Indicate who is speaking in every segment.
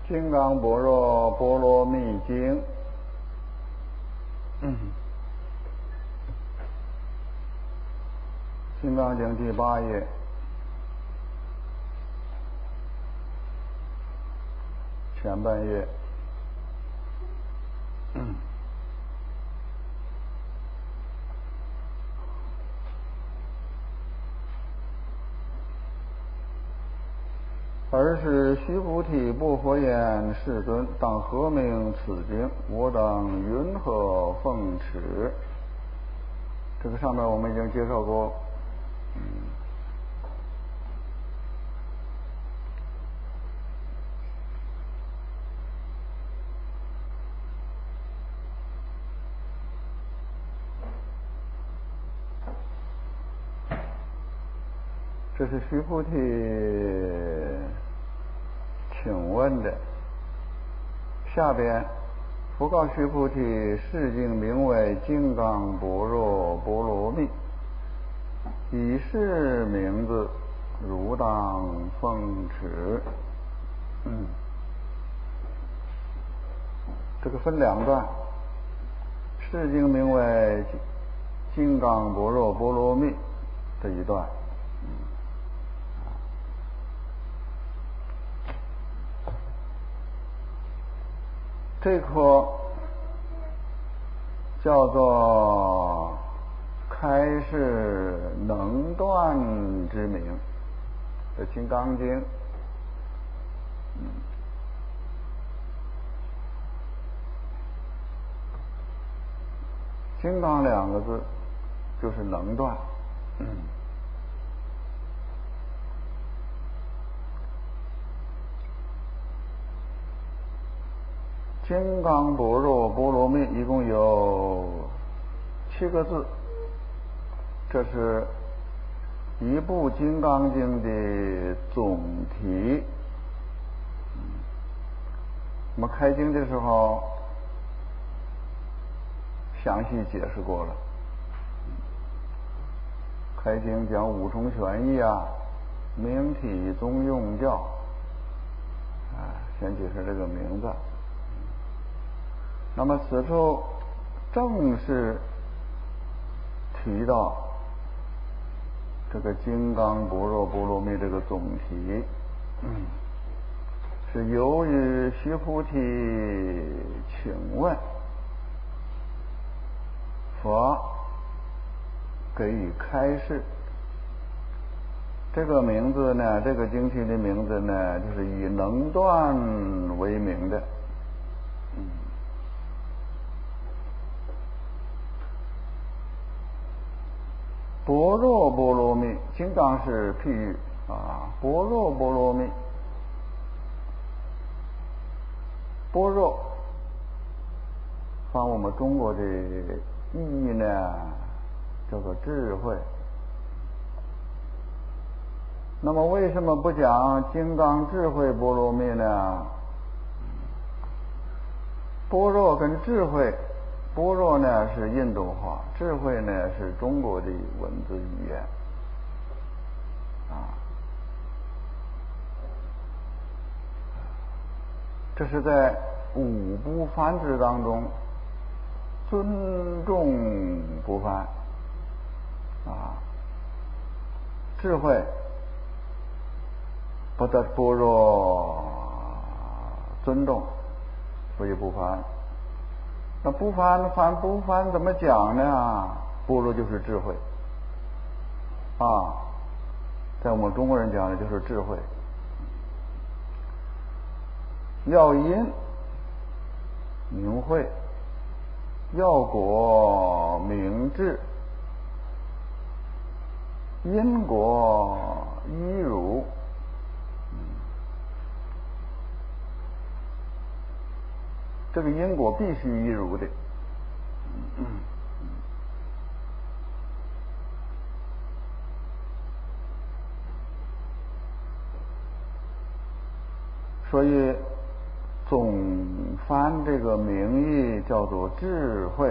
Speaker 1: 金刚般若波罗蜜经》，金刚经第8页，前半页。尔时须菩提不佛言：世尊，当何名此经？我当云何奉持？这个上面我们已经介绍过。这是须菩提请问的。下边佛告须菩提：是经名为金刚般若波罗蜜，以是名字，汝当奉持。这个分两段。是经名为金刚般若波罗蜜这一段。这颗叫做开示能断之名的《金刚经》。金刚2个字就是能断。金刚般若波罗蜜一共有7个字，这是一部《金刚经》的总题。我们开经的时候详细解释过了。开经讲五重玄义啊，明体宗用教，先解释这个名字。那么此处正式提到这个金刚般若波罗蜜这个总题，是由于须菩提请问，佛给予开示。这个名字呢，这个经题的名字呢，就是以能断为名的。般若波罗蜜，金刚是譬喻啊。般若波罗蜜，般若翻我们中国的意义呢，叫做智慧。那么为什么不讲金刚智慧波罗蜜呢？般若跟智慧，般若呢是印度话，智慧呢是中国的文字语言。这是在5部梵志当中尊重不梵。智慧不得般若尊重，所以不梵。那不梵怎么讲呢？般若就是智慧在我们中国人讲的就是智慧。要因明慧，要果明智，因果依如。这个因果必须依如的。所以总翻这个名义叫做智慧。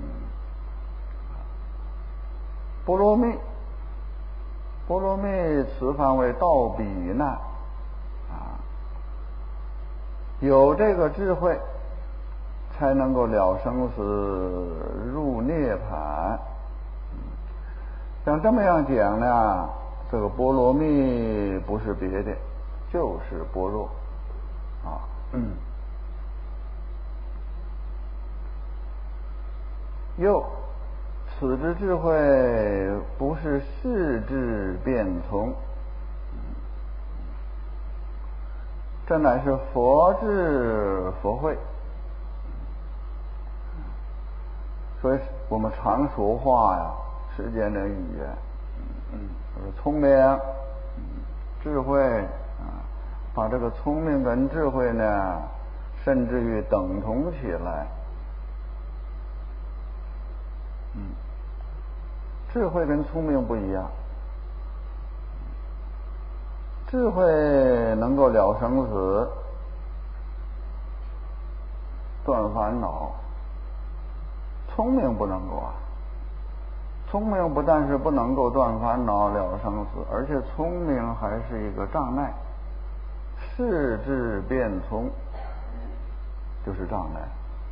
Speaker 1: 波罗蜜，波罗蜜词翻为道比难。 有这个智慧，才能够了生死，入涅槃。像这么样讲呢，这个波罗蜜不是别的，就是般若啊。又此之智慧，不是世智变从，这乃是佛智佛慧。所以我们常说话呀，世间的语言，聪明、智慧啊，把这个聪明跟智慧呢，甚至于等同起来。智慧跟聪明不一样，智慧能够了生死，断烦恼，聪明不能够啊。聪明不但是不能够断烦恼了生死，而且聪明还是一个障碍。世智变聪就是障碍。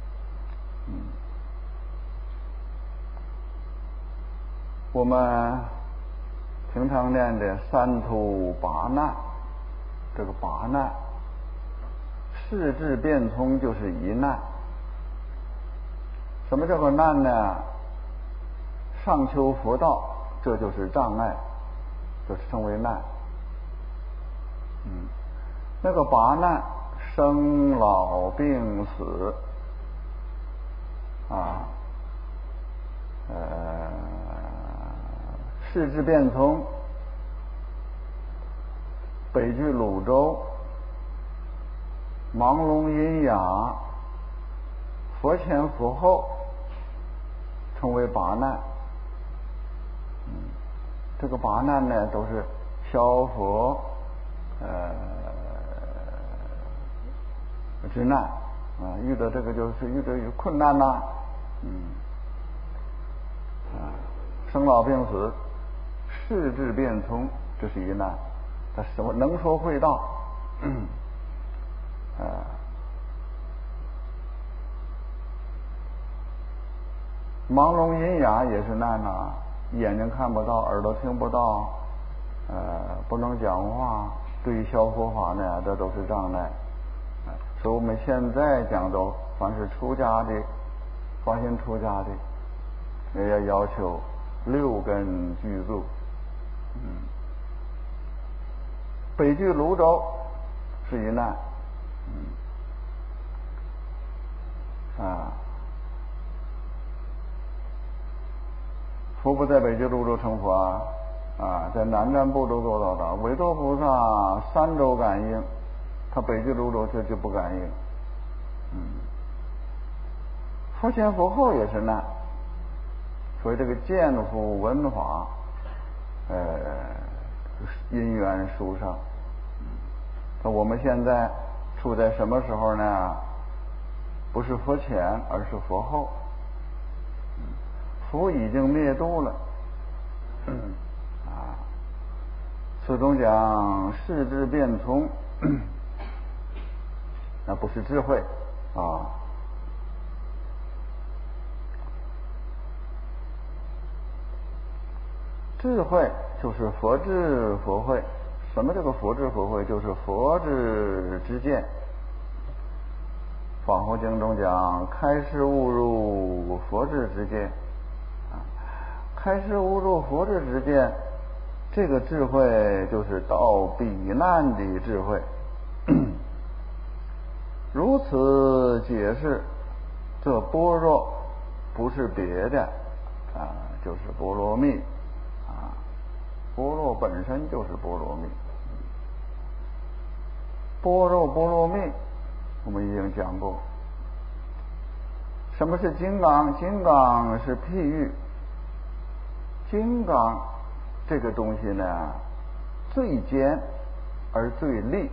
Speaker 1: 我们平常念的三途八难，这个八难，世智变聪就是一难。什么叫做难呢？上求佛道，这就是障碍，就是称为难。那个八难，生老病死啊，世智变聪，北俱泸州，盲聋喑哑，佛前佛后，称为八难。这个八难呢，都是消佛之难啊，遇到这个就是遇到有困难呐，生老病死，世智变聪，这是一难。他什么能说会道，盲聋喑哑也是难呐，眼睛看不到，耳朵听不到，不能讲话，对于消佛法呢，这都是障碍。所以我们现在讲到，凡是出家的，发心出家的，也要求六根具足。北俱泸州是一难，佛不在北俱泸州成佛啊，在南瞻部洲做到的。韦陀菩萨三周感应，他北俱泸州却就不感应。佛前佛后也是难，所以这个见佛闻法，因缘殊胜。那我们现在处在什么时候呢？不是佛前，而是佛后。佛已经灭度了，此中讲世智变聪，那不是智慧啊。智慧就是佛智佛慧。什么叫做佛智佛慧？就是佛智之见。法华经中讲，开示悟入佛智之见。开示悟入佛智之见，这个智慧就是到彼难的智慧。如此解释，这般若不是别的就是波罗蜜般若本身就是波罗蜜。般若波罗蜜我们已经讲过。什么是金刚？金刚是譬喻。金刚这个东西呢，最尖而最利。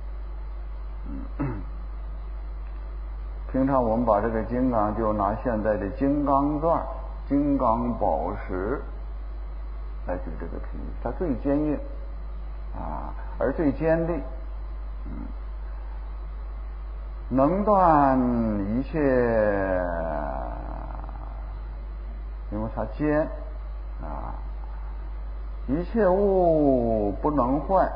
Speaker 1: 平常我们把这个金刚就拿现在的金刚钻、金刚宝石来举这个譬喻，它最坚硬而最尖利。 能断一切，因为它坚啊，一切物不能坏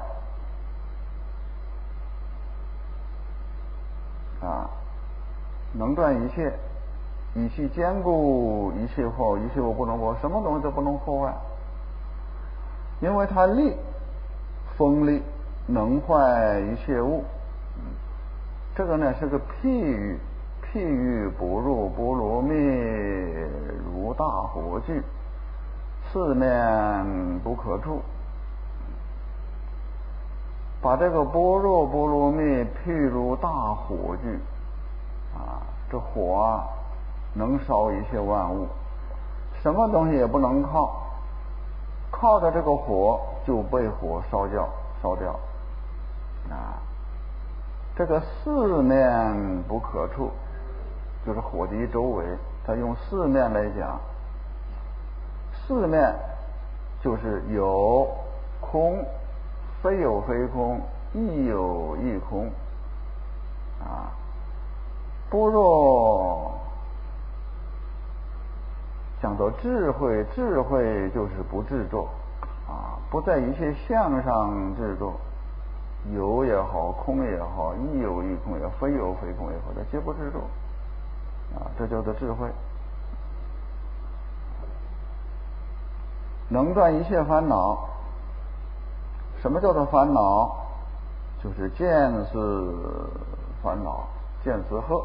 Speaker 1: 啊，能断一切，以其坚固，一切物不能破，什么东西都不能破坏，因为它力，锋利，能坏一切物。这个呢是个譬喻，譬喻不入波罗蜜，如大火炬，四面不可触。把这个般若波罗蜜譬如大火炬啊，这火啊能烧一切万物，什么东西也不能靠，靠着这个火就被火烧掉啊。这个四面不可触，就是火的周围，他用四面来讲，四面就是有空，非有非空，亦有亦空啊。般若讲到智慧，智慧就是不执着啊，不在一切相上执着，有也好，空也好，亦有亦空也好，非有非空也好，它皆不执着啊，这叫做智慧。能断一切烦恼。什么叫做烦恼？就是见思烦恼，见思惑。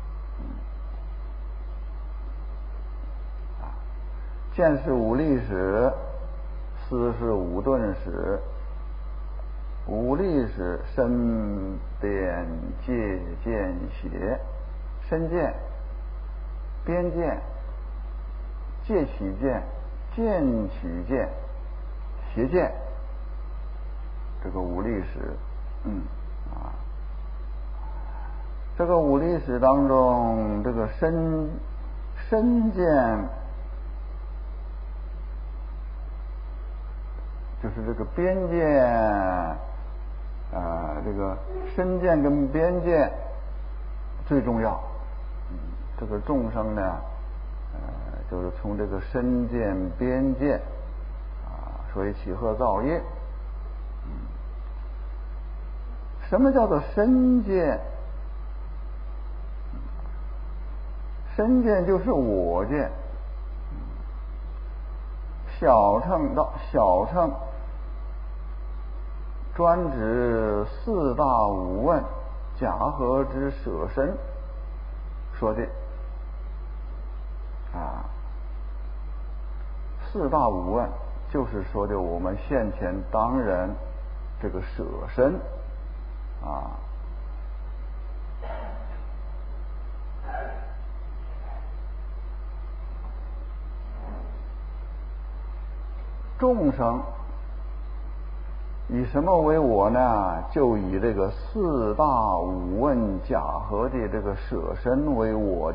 Speaker 1: 见是无力使，思是无顿使。无力使身边界见邪，身见、边见、界起见、见起见、邪见，这个无力使，这个无力使当中，这个身见，就是这个边见。这个身见跟边见最重要。这个众生呢，就是从这个身见边见所以起惑造业。什么叫做身见？身见就是我见。小乘专指四大五问假合之舍身说的四大五问就是说的我们现前当人这个舍身众生以什么为我呢？就以这个四大五问假合的这个舍身为我的，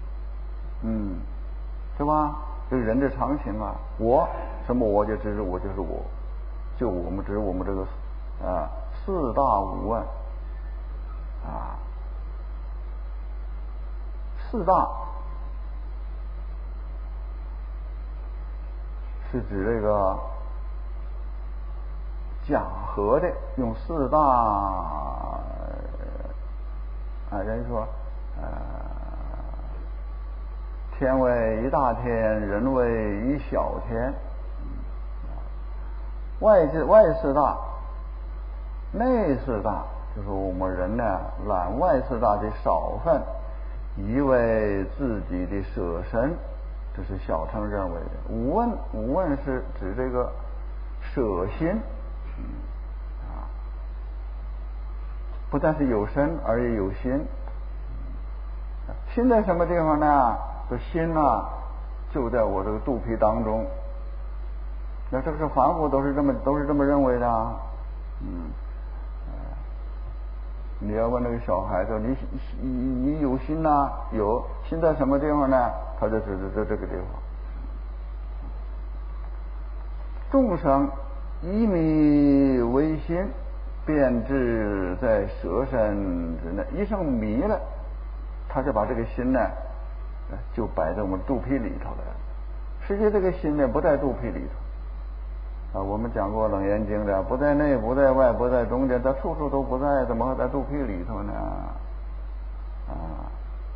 Speaker 1: 是吧？这个人的常情啊，我什么我就指我就是我，就我们指我们这个四大五问四大是指这个假合的，用四大人说天为一大天，人为一小天，外四大，内四大，就是我们人呢揽外四大的少分，以为自己的舍身，这是小乘认为的。五问是指这个舍心，不但是有身，而且有心。心在什么地方呢？这心就在我这个肚皮当中。那这个是凡夫都是这么认为的。你要问那个小孩子，你有心有心在什么地方呢？他就指这个地方。众生以迷为心， 变质在舌身之内，一生迷了，他就把这个心呢就摆在我们肚皮里头了。实际这个心呢不在肚皮里头啊，我们讲过《楞严经》的，不在内，不在外，不在中间，它处处都不在，怎么会在肚皮里头呢？啊，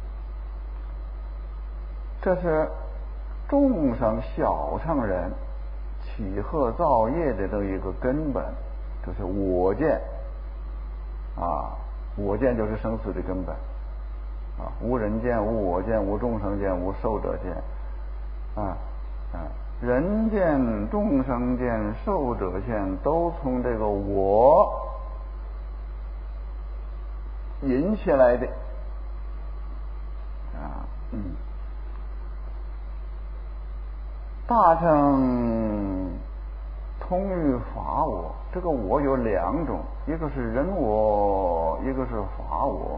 Speaker 1: 这是众生小乘人起惑造业的这一个根本，就是我见啊，我见就是生死的根本啊，无人见，无我见，无众生见，无寿者见人见、众生见、寿者见，都从这个我引起来的大乘通于法我，这个我有两种，一个是人我，一个是法我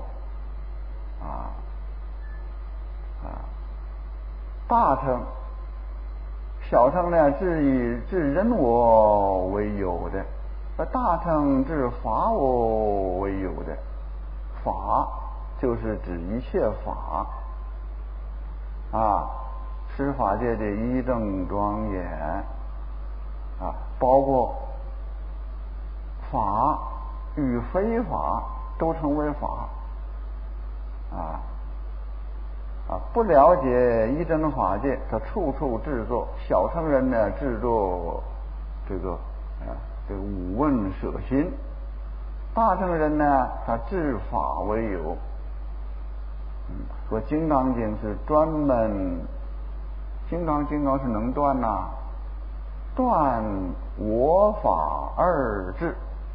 Speaker 1: 大乘小乘呢是以治人我为有的，大乘治法我为有的。法就是指一切法十法界的一正庄严包括法与非法都称为法不了解一真法界，他处处制作。小乘人呢制作这个五问舍心，大乘人呢他治法为有。说《金刚经》是专门，金刚是能断断我法二智，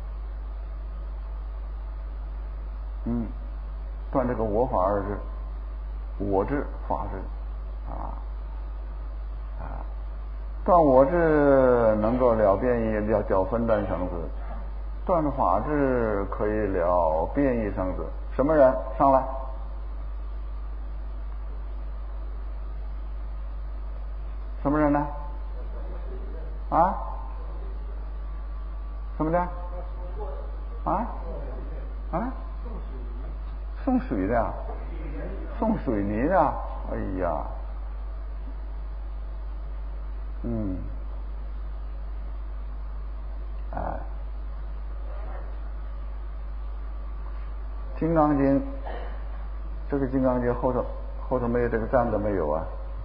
Speaker 1: 断这个我法二智，我智法智断我智能够了变异了分段生死，断法智可以了变异生死。什么人上来？什么人呢？什么的？送水的，送水泥的，哎呀，金刚经，这个金刚经后头没有这个站的没有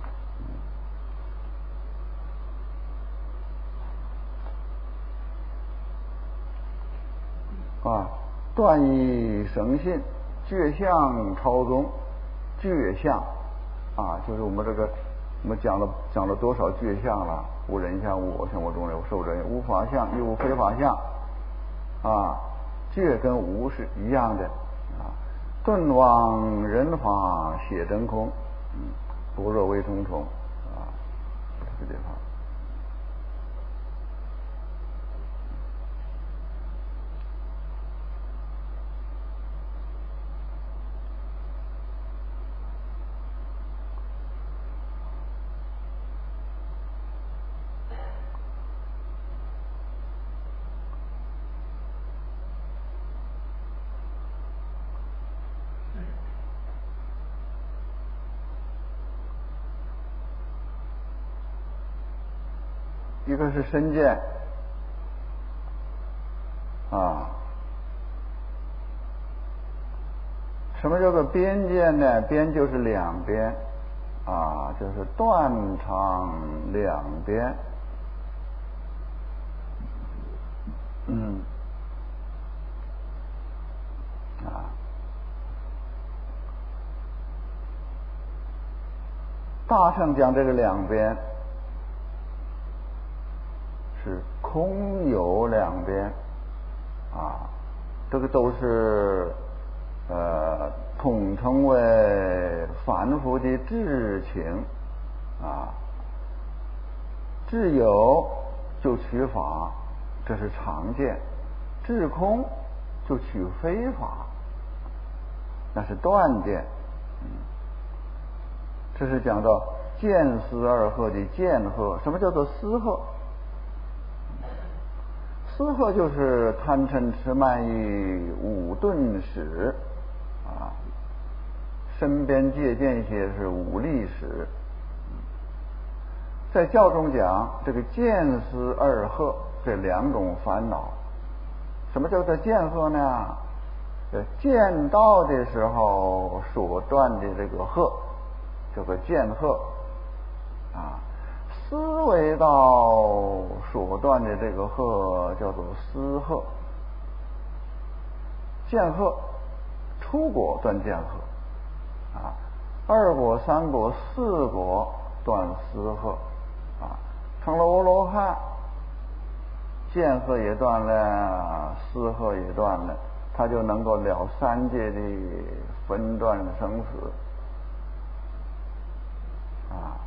Speaker 1: 断以生信，觉相超宗。觉相就是我们讲了多少觉相了？无人相，无我相，无众生，无寿者，无法相，亦无非法相觉跟无是一样的顿往人法写真空，般若为通虫这个地方。一个是身见什么叫做边见呢？边就是两边就是断长两边大乘讲这个两边是空有两边这个都是统称为凡夫的智情智有就取法，这是常见；智空就取非法，那是断见。这是讲到见思二合的见合。什么叫做思合？ 思壑就是贪嗔痴慢疑五钝使啊，身边界见些是五力使。在教中讲这个见思二惑这两种烦恼。什么叫做见惑呢？见到的时候所断的这个惑叫做见惑啊，思维道所断的这个惑叫做思惑。见惑初果断见惑啊，二果三果四果断思惑啊，成了阿罗汉，见惑也断了，思惑也断了，他就能够了三界的分断生死啊。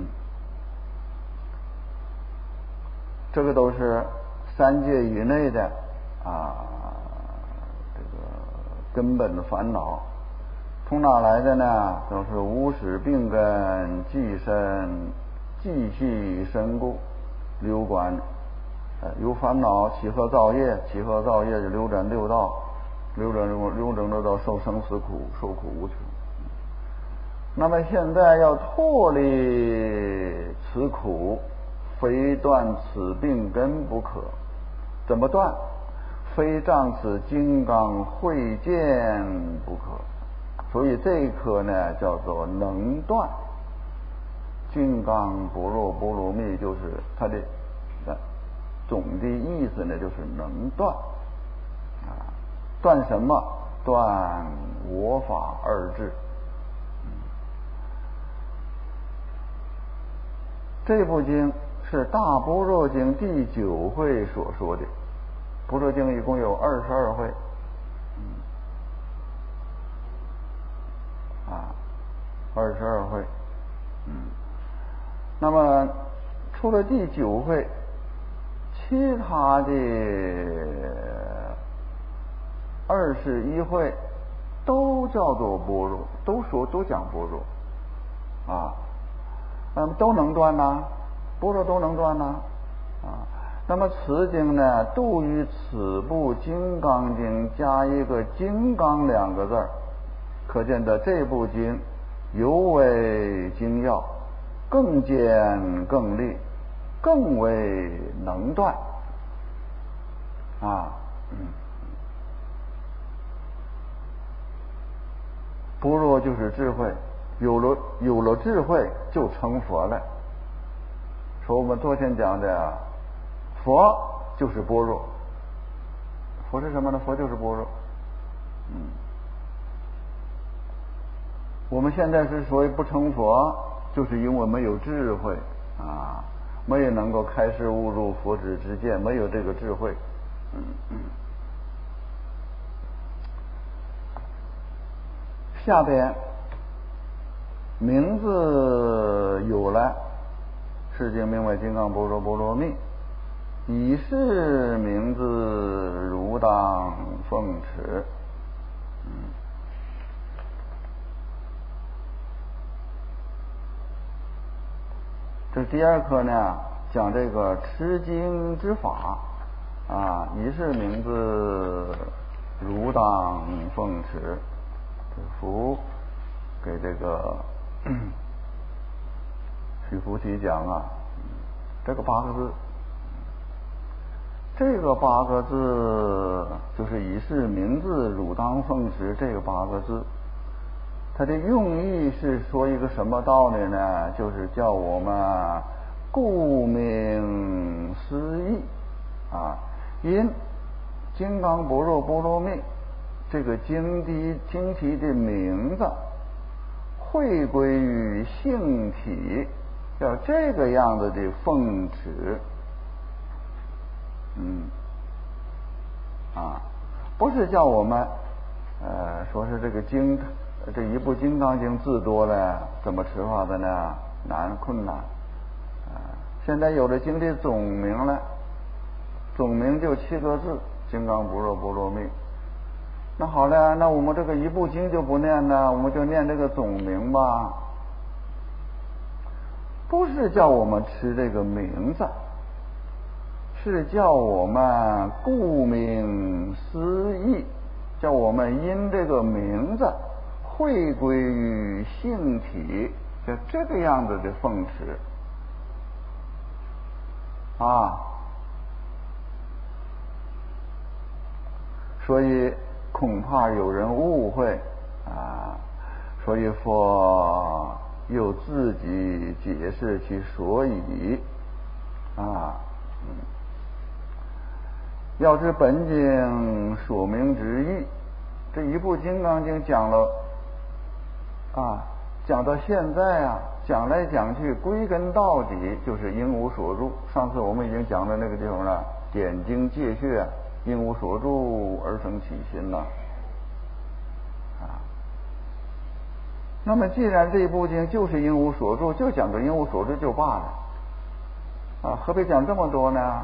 Speaker 1: 这个都是三界以内的啊，这个根本烦恼。从哪来的呢？都是无始病根既生既系身故流转。由烦恼起合造业，起合造业就流转六道，流转六道受生死苦，受苦无穷。那么现在要脱离此苦，非断此病根不可。怎么断？非仗此金刚慧见不可。所以这一课呢叫做能断。金刚不入波罗蜜就是它的总的意思呢，就是能断啊，断什么？断我法二智。这部经是大般若经第9会所说的。般若经一共有22会，22会。那么除了第9会，其他的21会都叫做般若，都讲般若啊，都能断呐，般若都能断呐啊。那么此经呢，度于此部金刚经加一个金刚2个字，可见的这部经尤为精要，更坚更利，更为能断啊。般若就是智慧，有了智慧就成佛了。说我们昨天讲的佛就是般若，佛是什么呢？佛就是般若。我们现在之所以不成佛，就是因为没有智慧啊，没有能够开示悟入佛智之见，没有这个智慧。下边名字有了，是经名为金刚般若波罗蜜，以是名字如当奉持。这第2课呢，讲这个持经之法啊，以是名字如当奉持。福给这个须菩提讲啊，这个8个字，这个8个字就是以是名字汝当奉持这个8个字，它的用意是说一个什么道理呢？就是叫我们顾名思义啊，因金刚般若波罗蜜这个经题的名字会归于性体，要这个样子的奉持。不是叫我们说是这个这一部金刚经字多了，怎么持法的呢？困难现在有了经的总名了，总名就7个字，金刚般若波罗蜜。那好了，那我们这个一部经就不念了，我们就念这个总名吧。不是叫我们持这个名字， 是叫我们顾名思义，叫我们因这个名字回归于性体，就这个样子的奉持啊。所以恐怕有人误会啊，所以佛又自己解释其所以啊。要知本经说明之意，这一部《金刚经》讲了啊，讲到现在啊，讲来讲去，归根到底就是应无所住。上次我们已经讲到那个地方了，点睛戒穴，应无所住而生起心了啊。那么既然这部经就是应无所住，就讲个应无所住就罢了啊，何必讲这么多呢？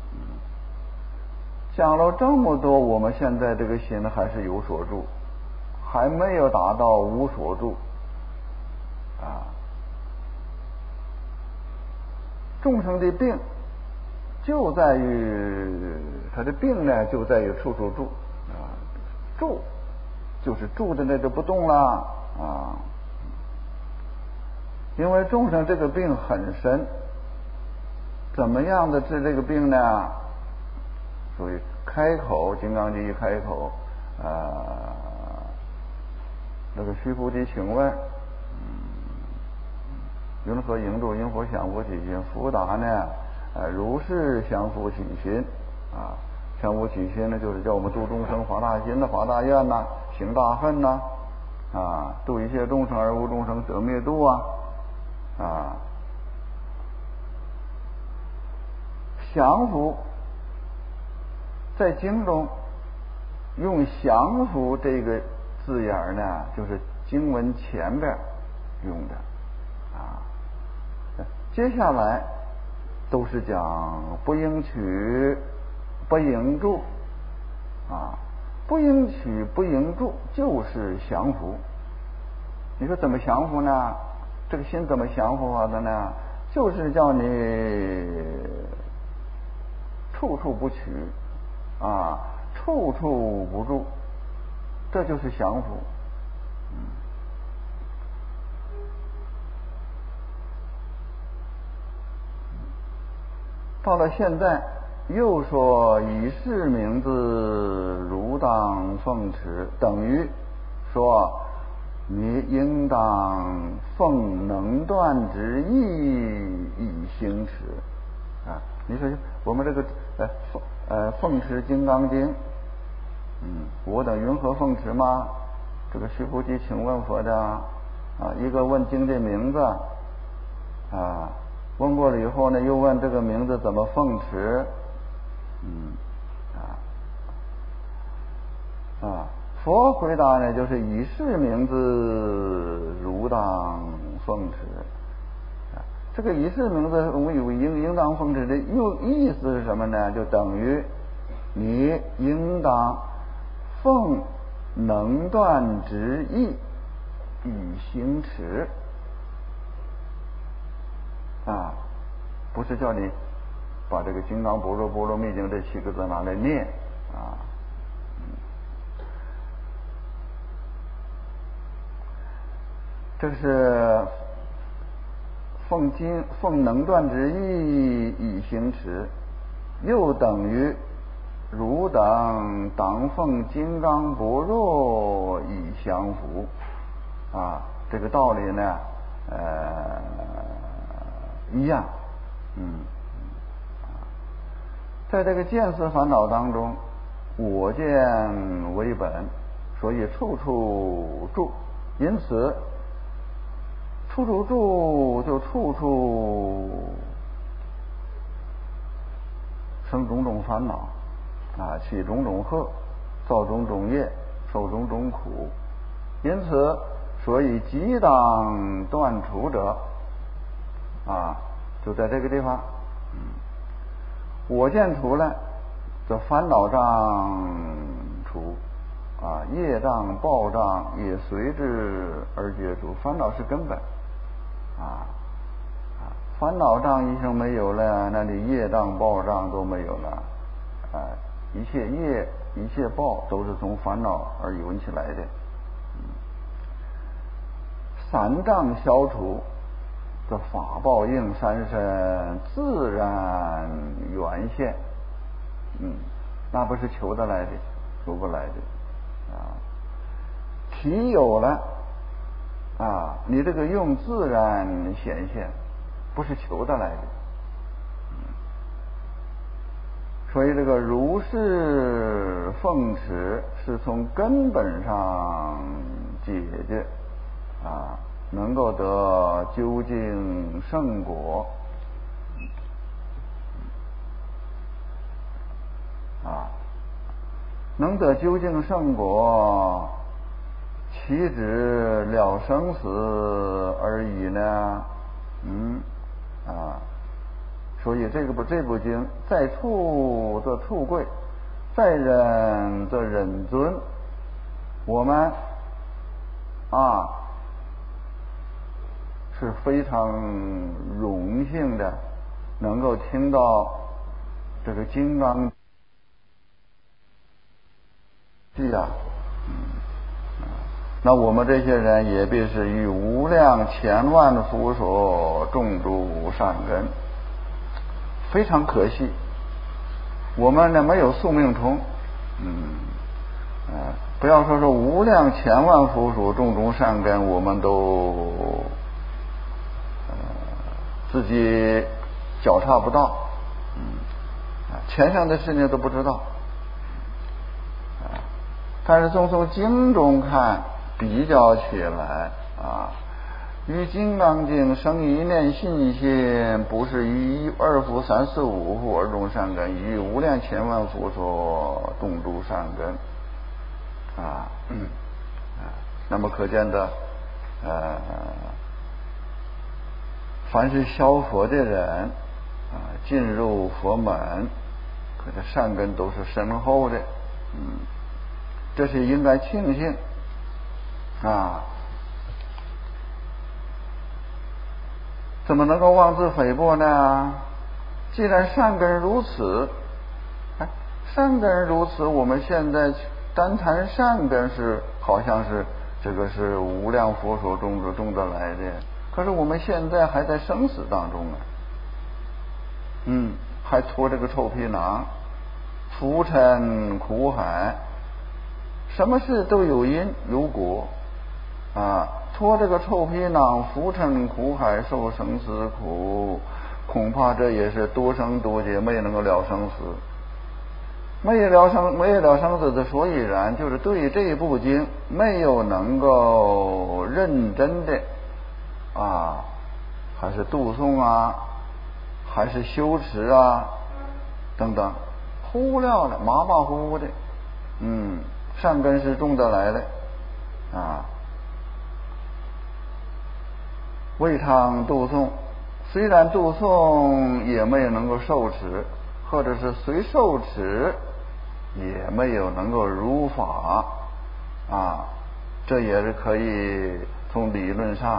Speaker 1: 讲了这么多，我们现在这个心还是有所住，还没有达到无所住啊。众生的病就在于他的病呢，就在于处处住啊，住就是住的那就不动了啊。因为众生这个病很深，怎么样的治这个病呢？所以开口《金刚经》一开口那个须菩提，请问云何应度？因何降伏起心？佛答呢如是降伏起心啊。降伏起心呢，就是叫我们度众生，发大心呐，发大愿呐，行大恨呐啊，度一切众生而无众生得灭度啊。降伏在经中用降伏这个字眼呢，就是经文前边用的啊。接下来都是讲不应取不应住啊，不应取不应住就是降伏。你说怎么降伏呢？这个心怎么降伏法的呢？就是叫你处处不取啊，处处不住，这就是降伏。到了现在又说以是名字如当奉持，等于说你应当奉能断之意以行持啊。你说我们这个奉持《金刚经》，我等云何奉持吗？这个须菩提，请问佛的啊，一个问经的名字啊，问过了以后呢，又问这个名字怎么奉持，佛回答呢，就是以是名字如当奉持。这个以是名字应当奉持的意思是什么呢？就等于你应当奉能断之意以行持啊，不是叫你把这个金刚般若波罗蜜经这7个字拿来念啊。这是奉能断之意以行持，又等于汝等当奉金刚般若以降伏啊，这个道理呢一样。在这个见思烦恼当中，我见为本，所以处处住，因此处处住就处处生种种烦恼啊，起种种祸，造种种业，受种种苦。因此所以即当断除者啊，就在这个地方我见除了，这烦恼障除啊，业障报障也随之而解除。烦恼是根本烦恼障一生没有了，那你业障报障都没有了，一切业一切报都是从烦恼而涌起来的。三障消除，这法报应三身自然原现，那不是求得来的，求不来的体有了你这个用自然显现，不是求得来的。所以这个如是奉持是从根本上解决能够得究竟圣果能得究竟圣果，岂止了生死而已呢？所以这部经，在处则处贵，在忍则忍尊。我们是非常荣幸的，能够听到这个金刚记那我们这些人也必是于无量千万福所种诸善根。非常可惜，我们呢没有宿命通，不要说无量千万福所种诸善根，我们都自己脚踏不到，前上的事情都不知道，但是从经中看，比较起来于金刚经生一念信心，不是于二福三四五福而种善根，于无量千万福所种诸善根那么可见的凡是消佛的人进入佛门，可这善根都是深厚的，这是应该庆幸怎么能够妄自菲薄呢？既然善根如此，善根如此，我们现在单谈善根是好像是这个是无量佛所种得来的，可是我们现在还在生死当中还拖这个臭皮囊，浮沉苦海，什么事都有因有果拖这个臭皮囊，浮沉苦海，受生死苦，恐怕这也是多生多劫没能够了生死，没有了生死的所以然，就是对这一部经没有能够认真的还是读诵还是修持等等，忽略了，马虎糊的，善根是种得来的未尝读诵，虽然读诵也没有能够受持，或者是虽受持也没有能够如法这也是可以从理论上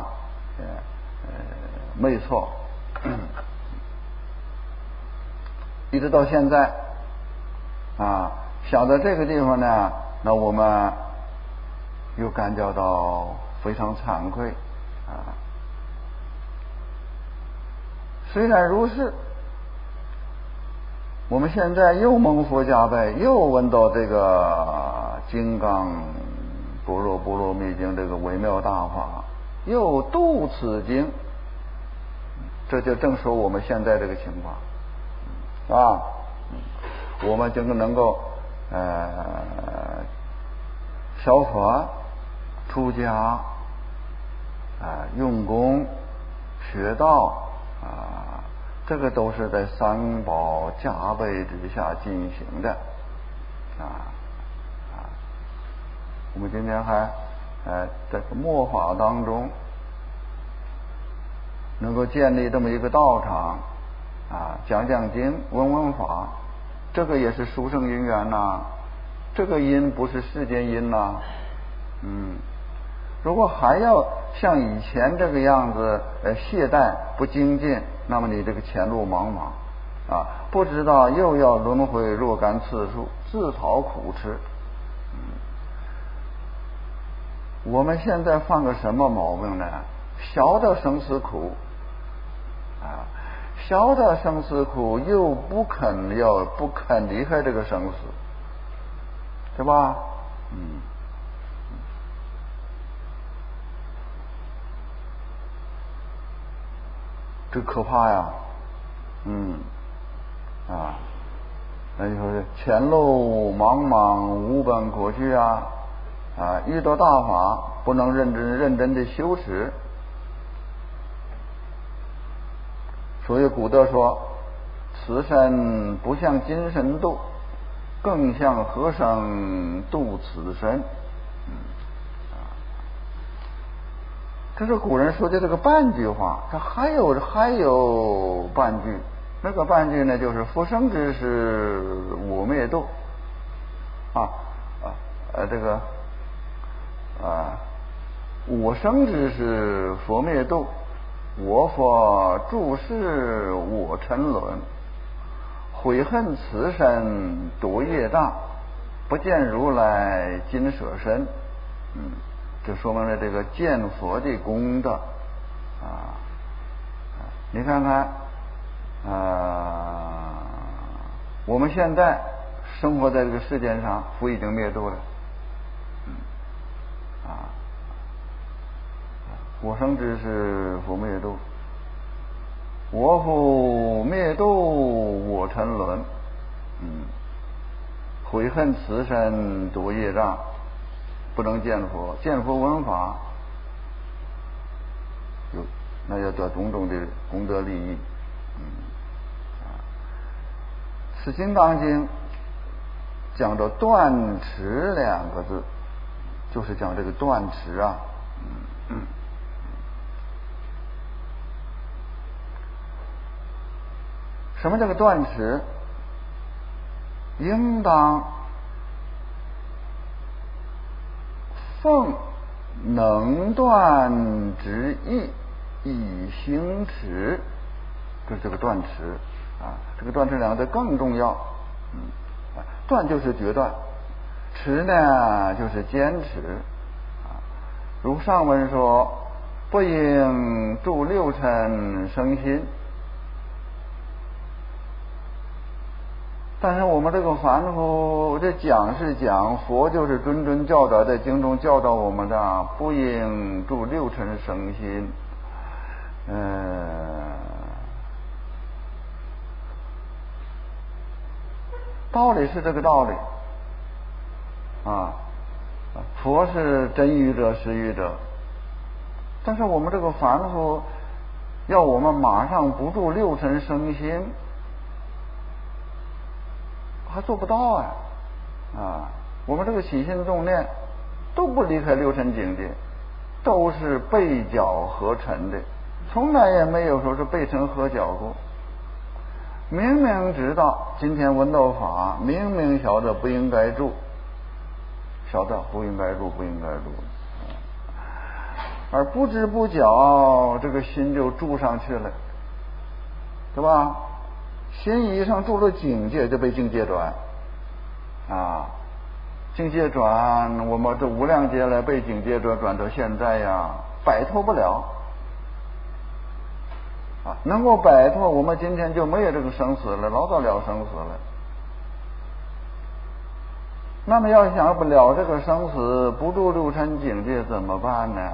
Speaker 1: 没错一直到现在想到这个地方呢，那我们又感觉到非常惭愧虽然如是，我们现在又蒙佛加被，又闻到这个金刚般若波罗蜜经这个微妙大法，又读此经，这就正说我们现在这个情况我们就能够消佛出家用功学道这个都是在三宝加被之下进行的我们今天还在末法当中能够建立这么一个道场讲经闻法，这个也是殊胜因缘这个因不是世间因如果还要像以前这个样子懈怠不精进，那么你这个前路茫茫啊，不知道又要轮回若干次数，自讨苦吃。我们现在犯个什么毛病呢？晓得生死苦啊，晓得生死苦，又不肯离开这个生死，对吧？这可怕呀。那就说前路茫茫，无本可去啊！遇到大法不能认真的修持，所以古德说：“此身不向今生度，更向何生度此身。”这是古人说的这个半句话。他还有半句，那个半句呢，就是“复生之时，我灭度”我生之时，佛灭度；我佛住世，我沉沦。悔恨此身多业障，不见如来今舍身。这说明了这个见佛的功德啊！你看看我们现在生活在这个世界上，佛已经灭度了。我生之时，佛灭度；我佛灭度，我沉沦。悔恨此身多业障，不能见佛，见佛闻法，那要得种种的功德利益。此金刚经讲到断持两个字，就是讲这个断持啊。什么叫做断持？应当奉能断之意，以行持，就是这个断持啊。这个断持两个字更重要。断就是决断，持呢就是坚持啊。如上文说，不应住六尘生心。但是我们这个凡夫，这讲是讲，佛就是谆教导，在经中教导我们的，不应住六尘生心。道理是这个道理啊，佛是真语者实语者，但是我们这个凡夫要我们马上不住六尘生心，还做不到我们这个起心动念都不离开六尘境界，都是背脚合尘的，从来也没有说是背尘合脚过。明明知道今天闻到法，明明晓得不应该住，而不知不觉这个心就住上去了，对吧？心一上住了境界，就被境界转境界转，我们这无量劫来被境界转到现在呀，摆脱不了能够摆脱，我们今天就没有这个生死了，捞得了生死了。那么要想不了这个生死，不住六尘境界怎么办呢？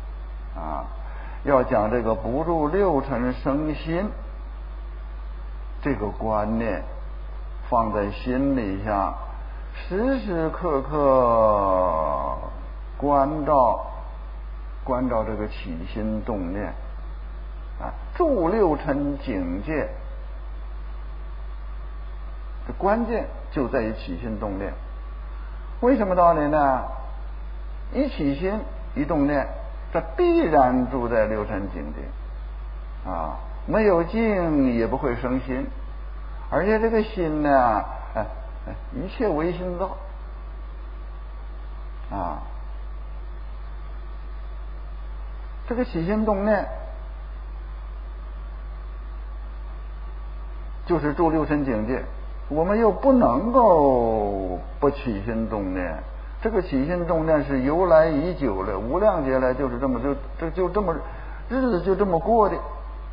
Speaker 1: 要讲这个不住六尘生心这个观念放在心里下，时时刻刻关照这个起心动念住六尘境界，这关键就在于起心动念。为什么道理呢？一起心一动念，这必然住在六尘境界没有境也不会生心，而且这个心呢一切唯心造这个起心动念就是住六尘境界，我们又不能够不起心动念。这个起心动念是由来已久了，无量劫来就是这么就这么日子就这么过的，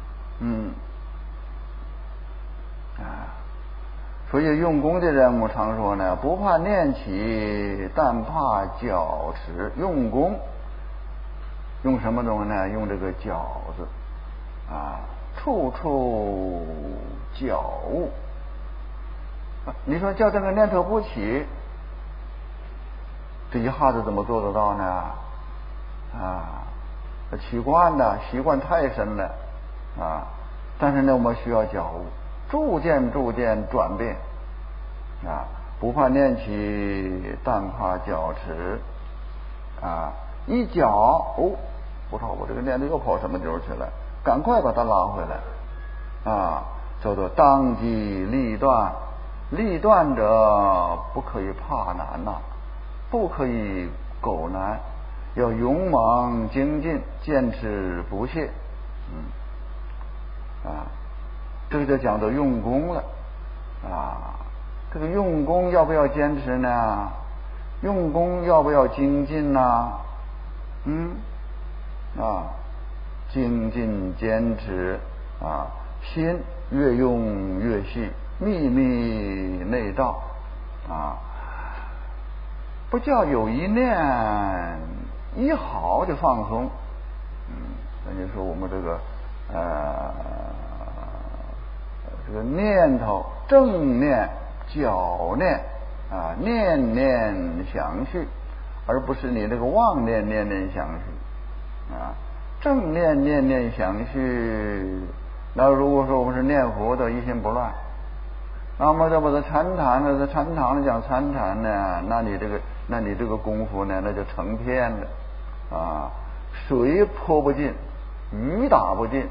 Speaker 1: 所以用功的人，我常说呢，不怕念起，但怕脚迟。用功用什么东西呢？用这个脚字处处脚悟。你说叫这个念头不起，这一下子怎么做得到呢？习惯了，习惯太深了但是呢，我们需要觉悟，逐渐转变不怕念起，但怕觉迟一觉不操，我这个念头又跑什么地方去了，赶快把它拉回来叫做当机立断。立断者不可以怕难不可以苟难，要勇猛精进，坚持不懈这个就讲到用功了这个用功要不要坚持呢？用功要不要精进呢？精进坚持心越用越细，秘密内照不叫有一念一毫就放松那就说我们这个这个念头正念矫念念念相续，而不是你这个妄念念念相续正念念念相续。那如果说我们是念佛的一心不乱，那么这不是参禅的，在禅堂里讲参禅呢，那你这个功夫呢，那就成片了水泼不进，雨打不进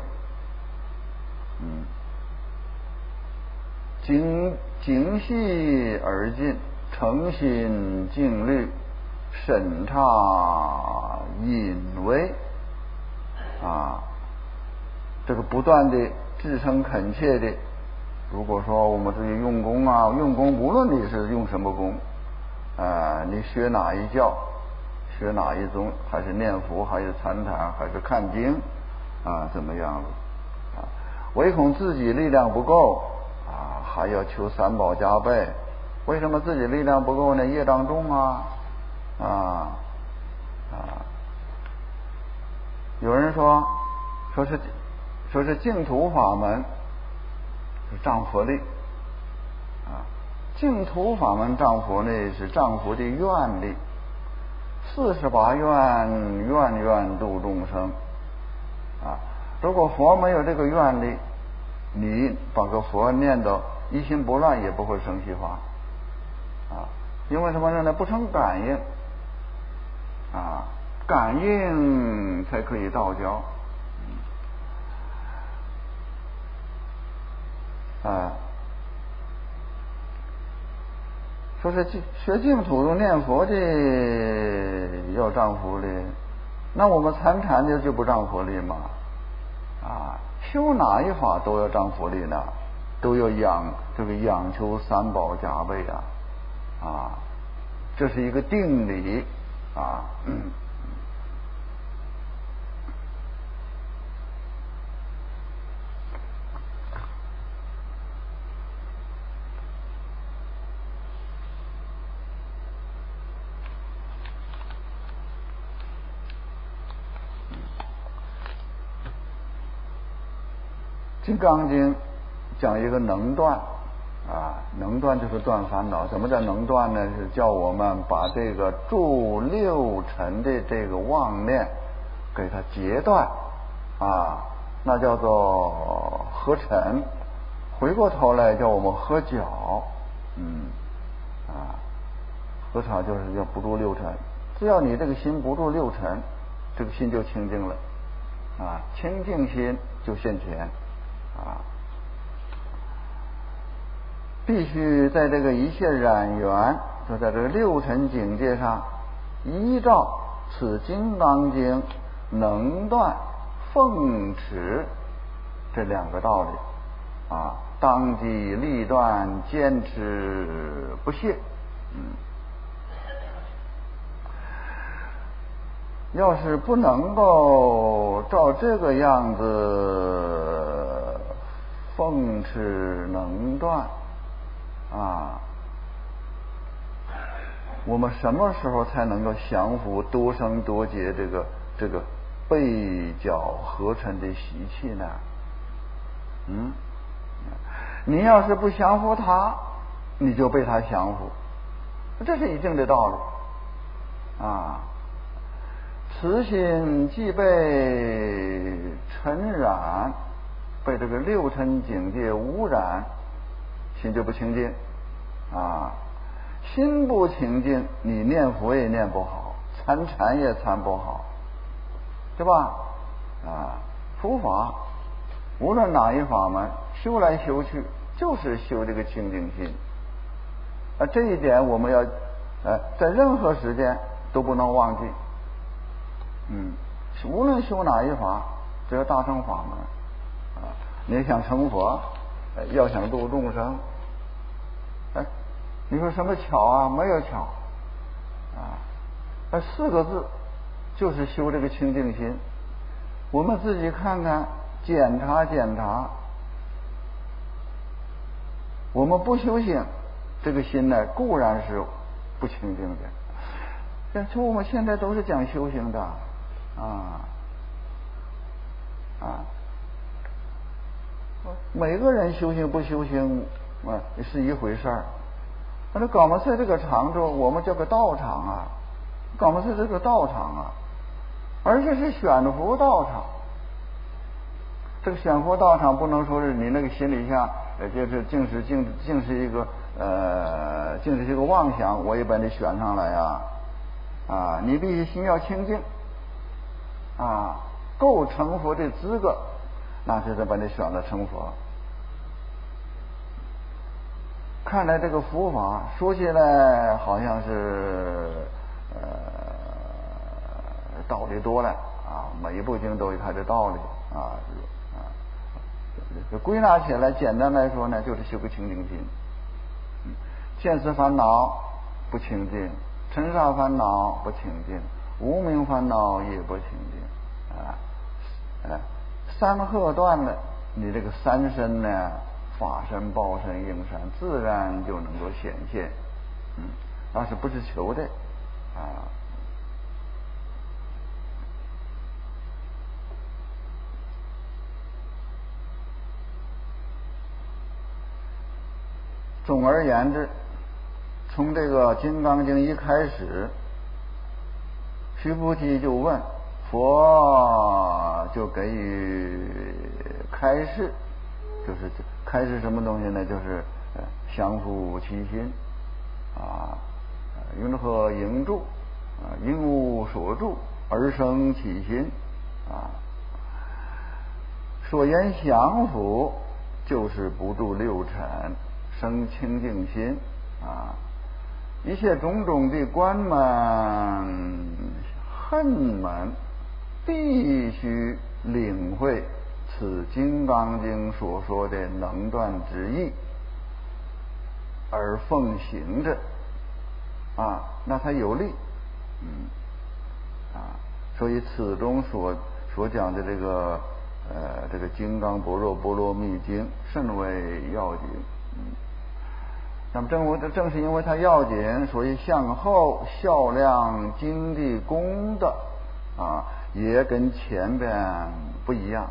Speaker 1: 精细而进，诚心静虑，审查隐微这个不断的至诚恳切的。如果说我们这些用功用功无论你是用什么功你学哪一教，学哪一宗，还是念佛，还是参禅，还是看经怎么样了唯恐自己力量不够还要求三宝加倍。为什么自己力量不够呢？业障重有人说是净土法门是仗佛力净土法门仗佛力是仗佛的愿力，48愿，愿愿度众生如果佛没有这个愿力，你把个佛念到一心不乱，也不会生细法因为什么呢？不成感应感应才可以道交说是学净土念佛的要仗佛力，那我们参禅的就不仗佛力吗？修哪一法都要仗佛力呢，都要仰求三宝加倍这是一个定理金刚经讲一个能断能断就是断烦恼。什么叫能断呢？是叫我们把这个住六尘的这个妄念给它截断那叫做合尘。回过头来叫我们合脚合脚就是要不住六尘。只要你这个心不住六尘，这个心就清净了清净心就现前必须在这个一切染缘，就在这个六尘境界上，依照此金刚经能断、奉持这两个道理啊，当机立断，坚持不懈。要是不能够照这个样子奉持能断啊，我们什么时候才能够降服多生多劫这个背角合成的习气呢？你要是不降服他，你就被他降服，这是一定的道理啊。此心既被尘染，被这个六尘境界污染，心就不清净啊。心不清净，你念佛也念不好，参禅也参不好，对吧？啊，佛法无论哪一法门，修来修去就是修这个清净心啊。这一点我们要在任何时间都不能忘记。无论修哪一法，只要大乘法门啊，你想成佛，要想度众生，你说什么巧啊？没有巧啊，四个字就是修这个清净心。我们自己看看，检查检查，我们不修行，这个心呢固然是不清净的。像我们现在都是讲修行的每个人修行不修行是一回事儿。但是搞么在这个场中，我们叫个道场啊，搞么在这个道场啊，而且是选佛道场。这个选佛道场不能说是你那个心里下就是净是一个净是一个妄想，我也把你选上来啊，你必须心要清净啊，够成佛的资格，那就是把你选了成佛。看来这个佛法说起来好像是道理多了啊，每一部经都有它的道理归纳起来，简单来说呢，就是修个清净心。见思烦恼不清净，尘沙烦恼不清净，无明烦恼也不清净三合断了，你这个三身呢，法身、报身、应身，自然就能够显现。但是不是求的总而言之，从这个《金刚经》一开始，须菩提就问佛，就给予开示，就是开示什么东西呢？就是降伏其心云何应住因无所住而生其心所言降伏，就是不住六尘，生清净心一切种种的关门恨门，必须领会此《金刚经》所说的能断之意而奉行着那才有力所以此中所讲的这个金刚般若波罗蜜经甚为要紧那么正是因为它要紧，所以向后效量经的功的也跟前边不一样。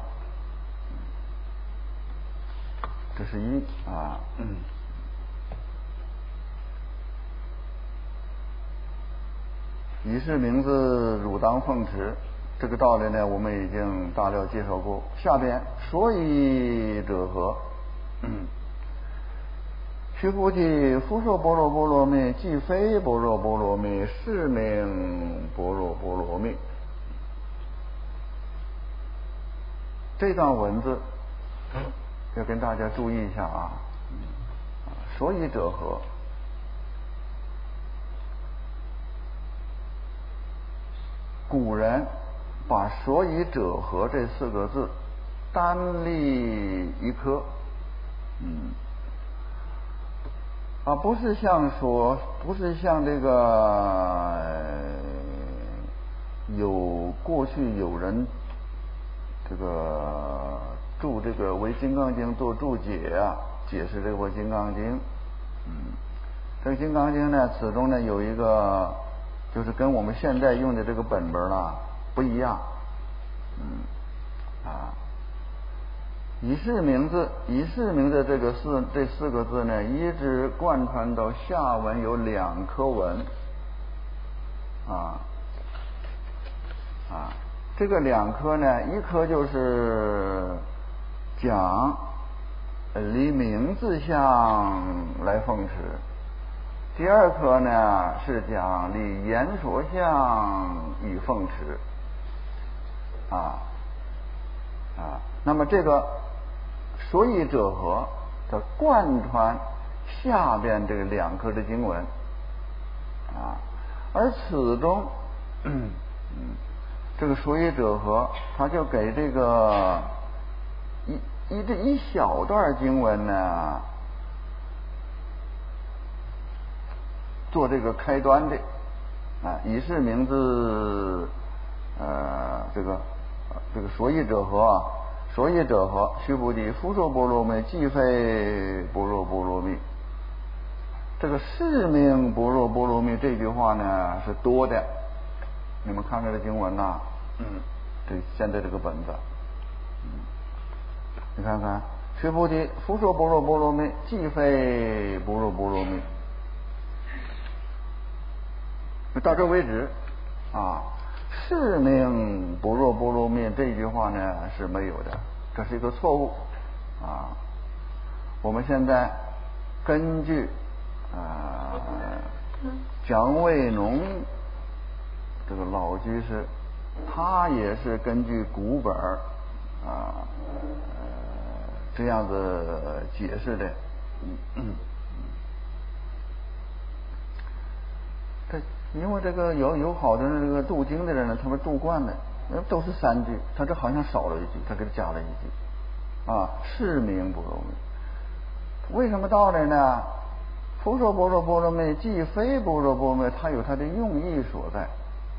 Speaker 1: 这是一以是名字汝当奉持，这个道理呢，我们已经大略介绍过。下边所以者何？须菩提，复说般若波罗蜜，即非般若波罗蜜，是名般若波罗蜜。这段文字要跟大家注意一下所以者何？古人把所以者和这四个字单立一科，不是像这个过去有人这个注这个为《金刚经》做注解啊，解释这个《金刚经》。这个《金刚经》呢，始终呢有一个，就是跟我们现在用的这个本本不一样。以是名字这四个字呢，一直贯穿到下文有2科文。这个2科呢，一科就是讲离名字相来奉持，第二科呢是讲离言说相以奉持。那么这个所以者和的贯穿下边这个2科的经文而此中这个所以者和，他就给这个一小段经文呢做这个开端的以是名字这个所以者和所以者和须菩提，复说波罗蜜，即非般若波罗蜜。这个是名般若波罗蜜这句话呢是多的，你们看这个经文这现在这个本子，你看看，须菩提，复说般若波罗蜜，即非般若波罗蜜。到这为止是名般若波罗蜜这句话呢是没有的，这是一个错误我们现在根据蒋卫农这个老居士，他也是根据古本这样子解释的。因为这个有好多这个读经的人呢，他们读惯了，都是3句，他这好像少了一句，他给他加了一句是名般若蜜。为什么道理呢？复说般若波罗蜜，即非般若波罗蜜，它有它的用意所在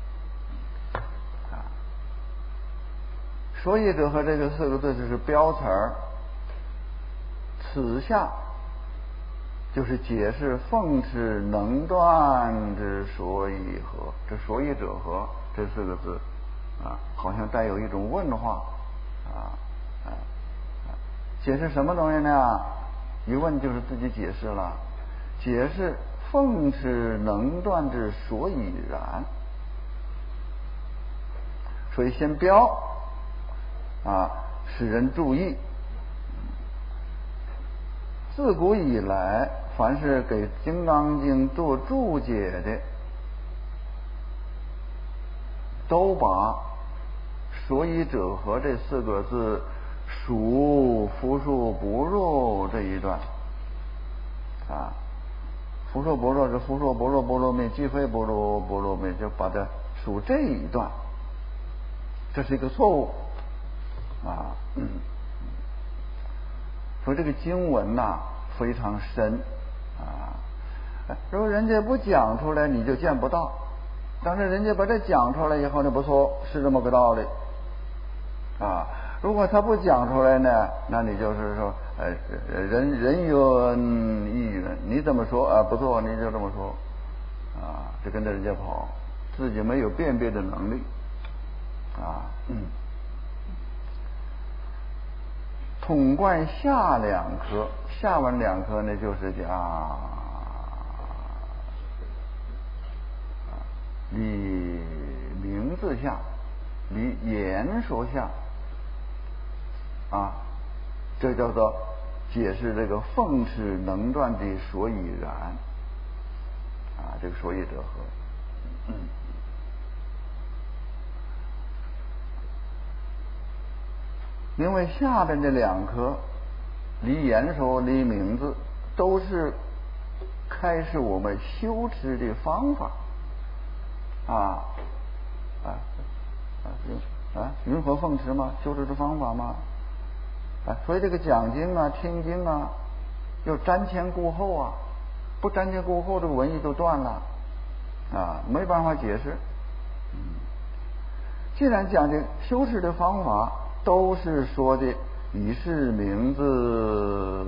Speaker 1: 所以者和这个4个字就是标词儿，此下就是解释奉持能断之所以和，这所以者和这4个字好像带有一种问话解释什么东西呢？一问就是自己解释了，解释奉持能断之所以然。所以先标使人注意。自古以来，凡是给《金刚经》做注解的，都把所以者和这4个字属复说般若这一段复说般若是复说般若波罗蜜，即非般若波罗蜜，就把它属这一段，这是一个错误说这个经文非常深如果人家不讲出来你就见不到，但是人家把这讲出来以后呢，不错，是这么个道理如果他不讲出来呢，那你就是说人云亦云，你怎么说不错，你就这么说就跟着人家跑，自己没有辨别的能力统贯下2科，下文2科呢就是讲离名字相，离言说相这叫做解释这个奉持能断的所以然这个所以者和因为下边这2科离言说离名字都是开示我们修持的方法云何奉持嘛，修持的方法嘛。所以这个讲经啊、听经啊，要瞻前顾后啊，不瞻前顾后，这个文义就断了没办法解释。既然讲这修持的方法都是说的以是名字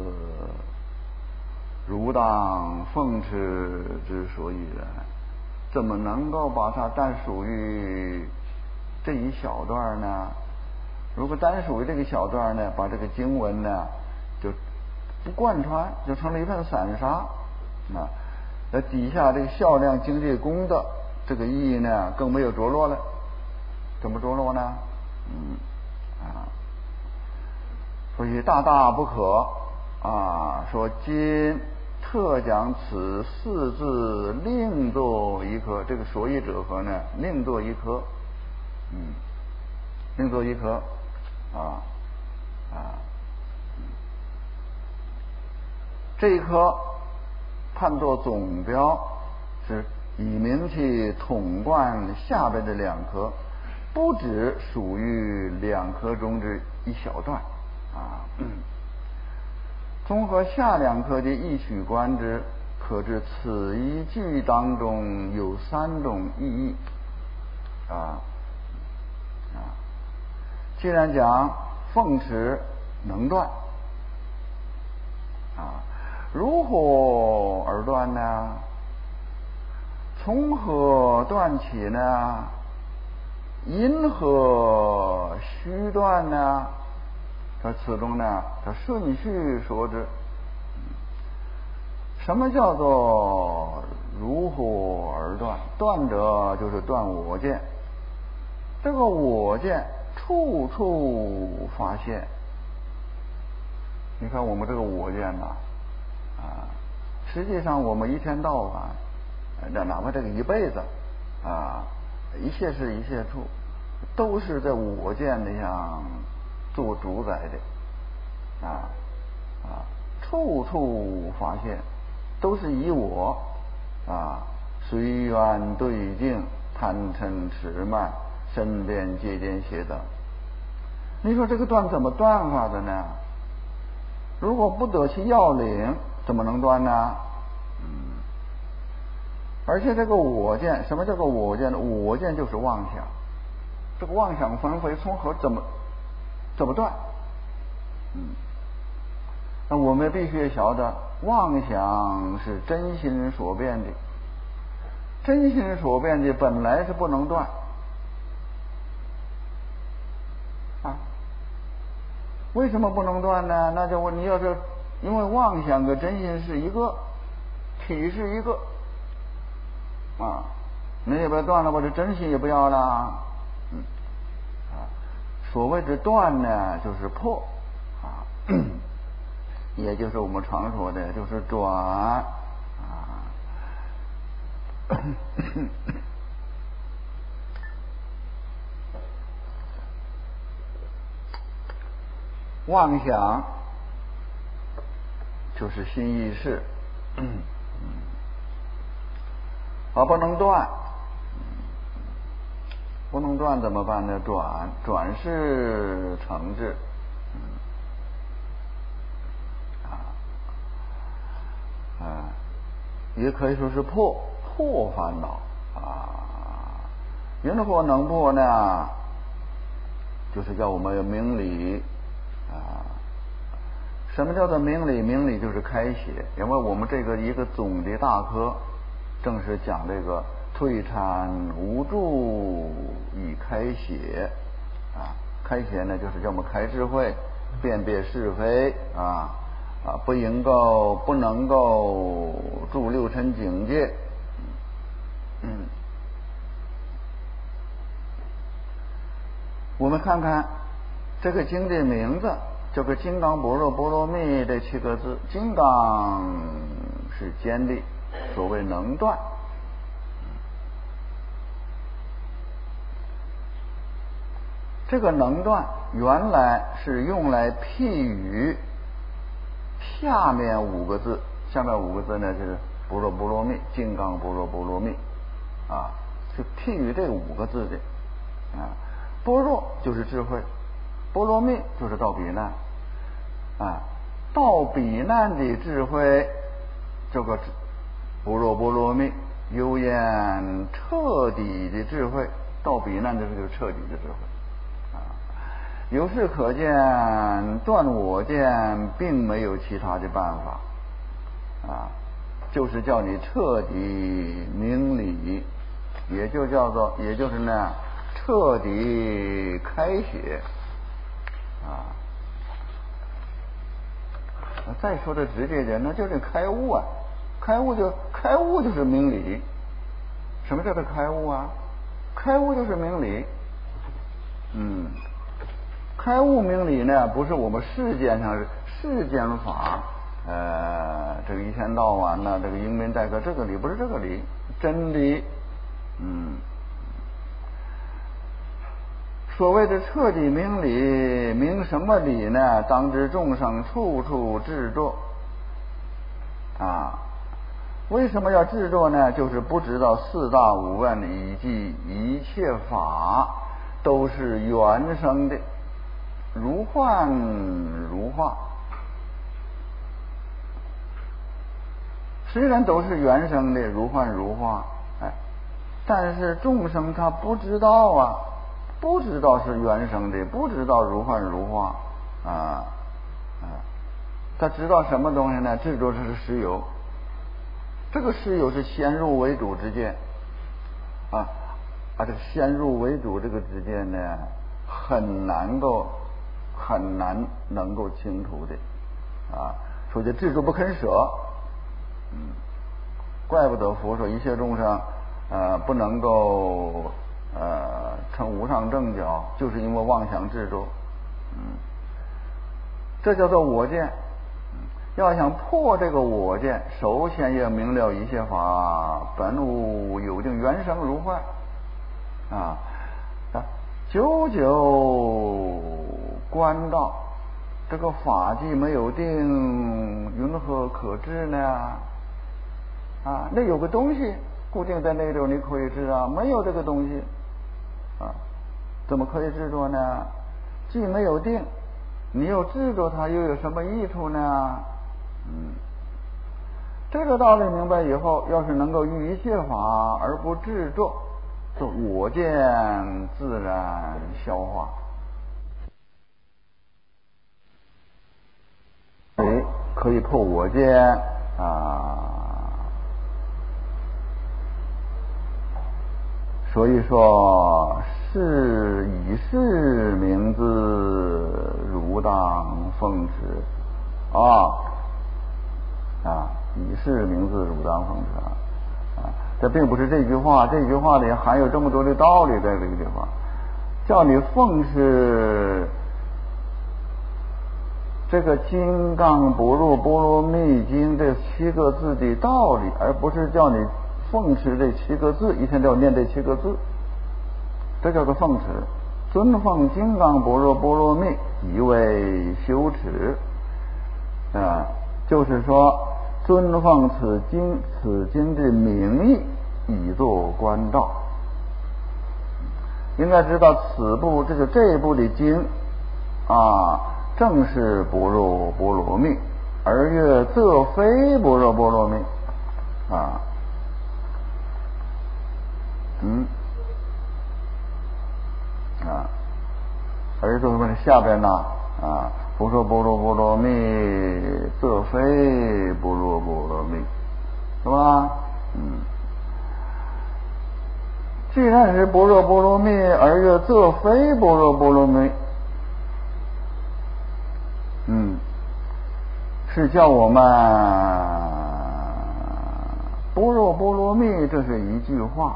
Speaker 1: 如当奉持之所以然，怎么能够把它单属于这一小段呢？如果单属于这个小段呢，把这个经文呢就不贯穿，就成了一份散沙那底下这个孝量精进功的这个意义呢，更没有着落了。怎么着落呢？所以大大不可说今特讲此四字另作一科，这个所以者何呢？另作一科，另作一科这一科判作总标，是以名气统贯下边的两科，不只属于两科中之一小段综合下两科的一曲观之，可知此一句当中有三种意义既然讲奉持能断如何而断呢？从何断起呢？因何须断呢？此中呢，它顺序说之。什么叫做如何而断？断者就是断我见，这个我见处处发现。你看我们这个我见实际上我们一天到晚哪怕这个一辈子一切事一切处都是在我见里上做主宰的处处发现都是以我随缘对境贪嗔痴慢身边界间邪等。你说这个断怎么断法的呢？如果不得其要领，怎么能断呢？而且这个我见，什么叫做我见呢？我见就是妄想，这个妄想纷飞，从何怎么断？那我们必须晓得，妄想是真心所变的，真心所变的本来是不能断为什么不能断呢？那就你要是因为妄想跟真心是一个体是一个你也不要断了，我这真心也不要了所谓的断呢，就是破也就是我们常说的，就是转妄想就是心意识不能断，不能断怎么办呢？转是成智也可以说是破烦恼因何能破呢？就是叫我们明理什么叫做明理？明理就是开显，因为我们这个一个总的大科正是讲这个退禅无助以开显开显呢，就是叫我们开智慧，辨别是非不能够住六尘境界我们看看这个经的名字，这个金刚般若波罗蜜这7个字，金刚是坚立，所谓能断这个能断原来是用来譬喻下面5个字，下面5个字呢就是般若波罗蜜，金刚般若波罗蜜是譬喻这5个字的般若就是智慧，波罗蜜就是到彼岸啊，到彼岸的智慧，这个般若波罗蜜有言彻底的智慧，到彼岸的就是彻底的智慧啊。由是可见，断我见并没有其他的办法啊，就是叫你彻底明理，也就是呢彻底开解啊。再说的直接点，那就是开悟啊！开悟就是明理。什么叫做开悟啊？开悟就是明理。开悟明理呢，不是我们世间法，这个一天到晚呢，这个迎宾待客，这个理不是这个理，真理。所谓的彻底明理，明什么理呢？当知众生处处执着啊！为什么要执着呢？就是不知道四大五问以及一切法都是原生的，如幻如化。虽然都是原生的，如幻如化，但是众生他不知道啊。不知道是原生的，不知道如幻如化他知道什么东西呢？执着是实有，这个实有是先入为主之见这个先入为主这个之见呢，很难能够清除的所以执着不肯舍。怪不得佛说一切众生不能够成无上正觉，就是因为妄想执着。这叫做我见。要想破这个我见，首先要明了一切法本无有定，原生如幻久久观道，这个法既没有定，云何可知呢？那有个东西固定在那里，你可以知没有这个东西怎么可以执着呢？既没有定，你又执着它，又有什么益处呢？这个道理明白以后，要是能够于一切法而不执着，这我见自然消化。可以破我见所以说以是名字如当奉持以是名字如当奉持这并不是这句话里含有这么多的道理在这个地方，叫你奉持这个金刚不入波罗蜜经这7个字的道理，而不是叫你奉持这7个字，一天都要念这7个字，这叫做奉持。尊奉金刚不入波罗蜜以为修持就是说尊奉此经的名义以作观道。应该知道这一部的经正是般若波罗蜜，而曰则非般若波罗蜜而这个下边呢不说般若波罗蜜，则非般若波罗蜜，是吧？既然是般若波罗蜜，而曰则非般若波罗蜜，是叫我们般若波罗蜜，这是一句话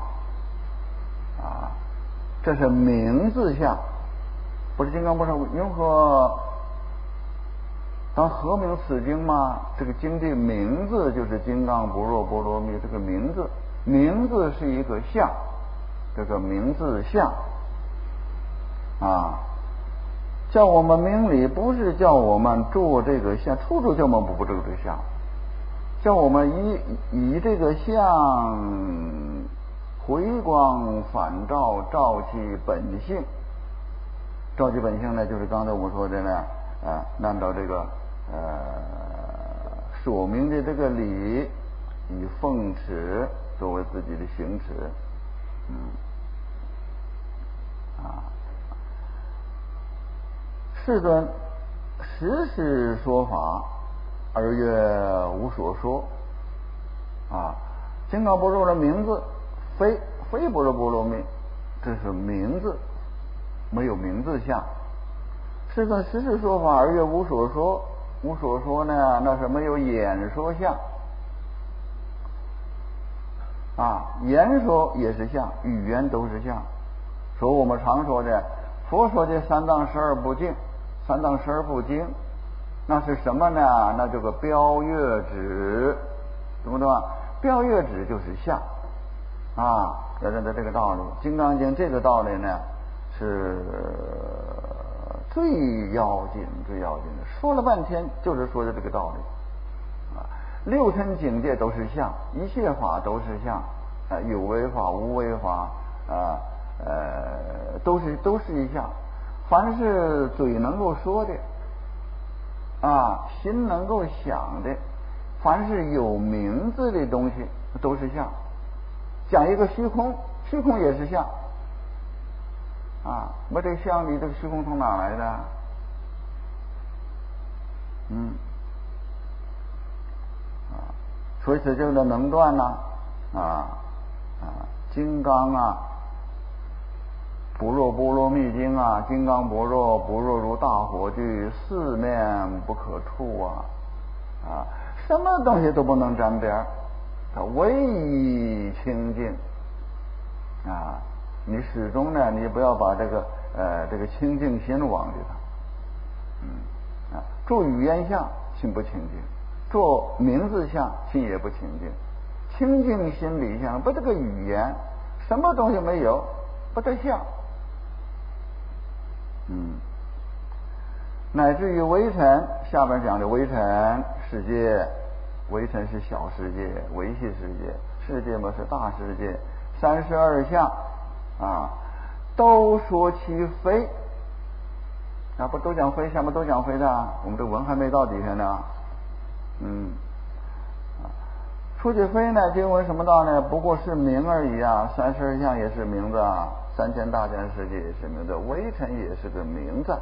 Speaker 1: 这是名字相，不是金刚不上云何当何名此经吗？这个经的名字就是金刚不入波罗蜜，这个名字是一个相，这个名字相叫我们明理，不是叫我们做这个相，处处叫我们不做这个相，叫我们以这个相回光返照，照其本性照其本性呢，就是刚才我说的呢，按照这个所明的这个理，以奉持作为自己的行持，世尊时时说法，而曰无所说。金刚不入的名字，非不入波罗蜜，这是名字，没有名字相。世尊时时说法，而曰无所说。无所说呢，那是没有演说相。言说也是相，语言都是相。所以我们常说的佛说的三藏十二部经，三藏十二部经，那是什么呢？那这个标月指，懂不懂啊？标月指就是相要认得这个道理。金刚经这个道理呢，是最要紧的，说了半天就是说的这个道理六尘境界都是相，一切法都是相有为法无为法都是一相。凡是嘴能够说的心能够想的，凡是有名字的东西都是相。讲一个虚空，虚空也是相我这个相里这个虚空从哪来的？所以这个能断呢金刚不若波罗蜜经金刚不若如大火炬，四面不可触什么东西都不能沾边，它唯一清净你始终呢，你不要把这个清净心忘记它做语言相心不清净，做名字相心也不清净，清净心理相不这个语言什么东西没有，不得相乃至于微尘，下边讲的微尘世界，微尘是小世界，微细世界，世界嘛是大世界，32相都说其非不都讲非，下面都讲非的，我们这文还没到底下呢说其非呢，经文什么道呢？不过是名而已32相也是名字3000大千世界也是名字，微尘也是个名字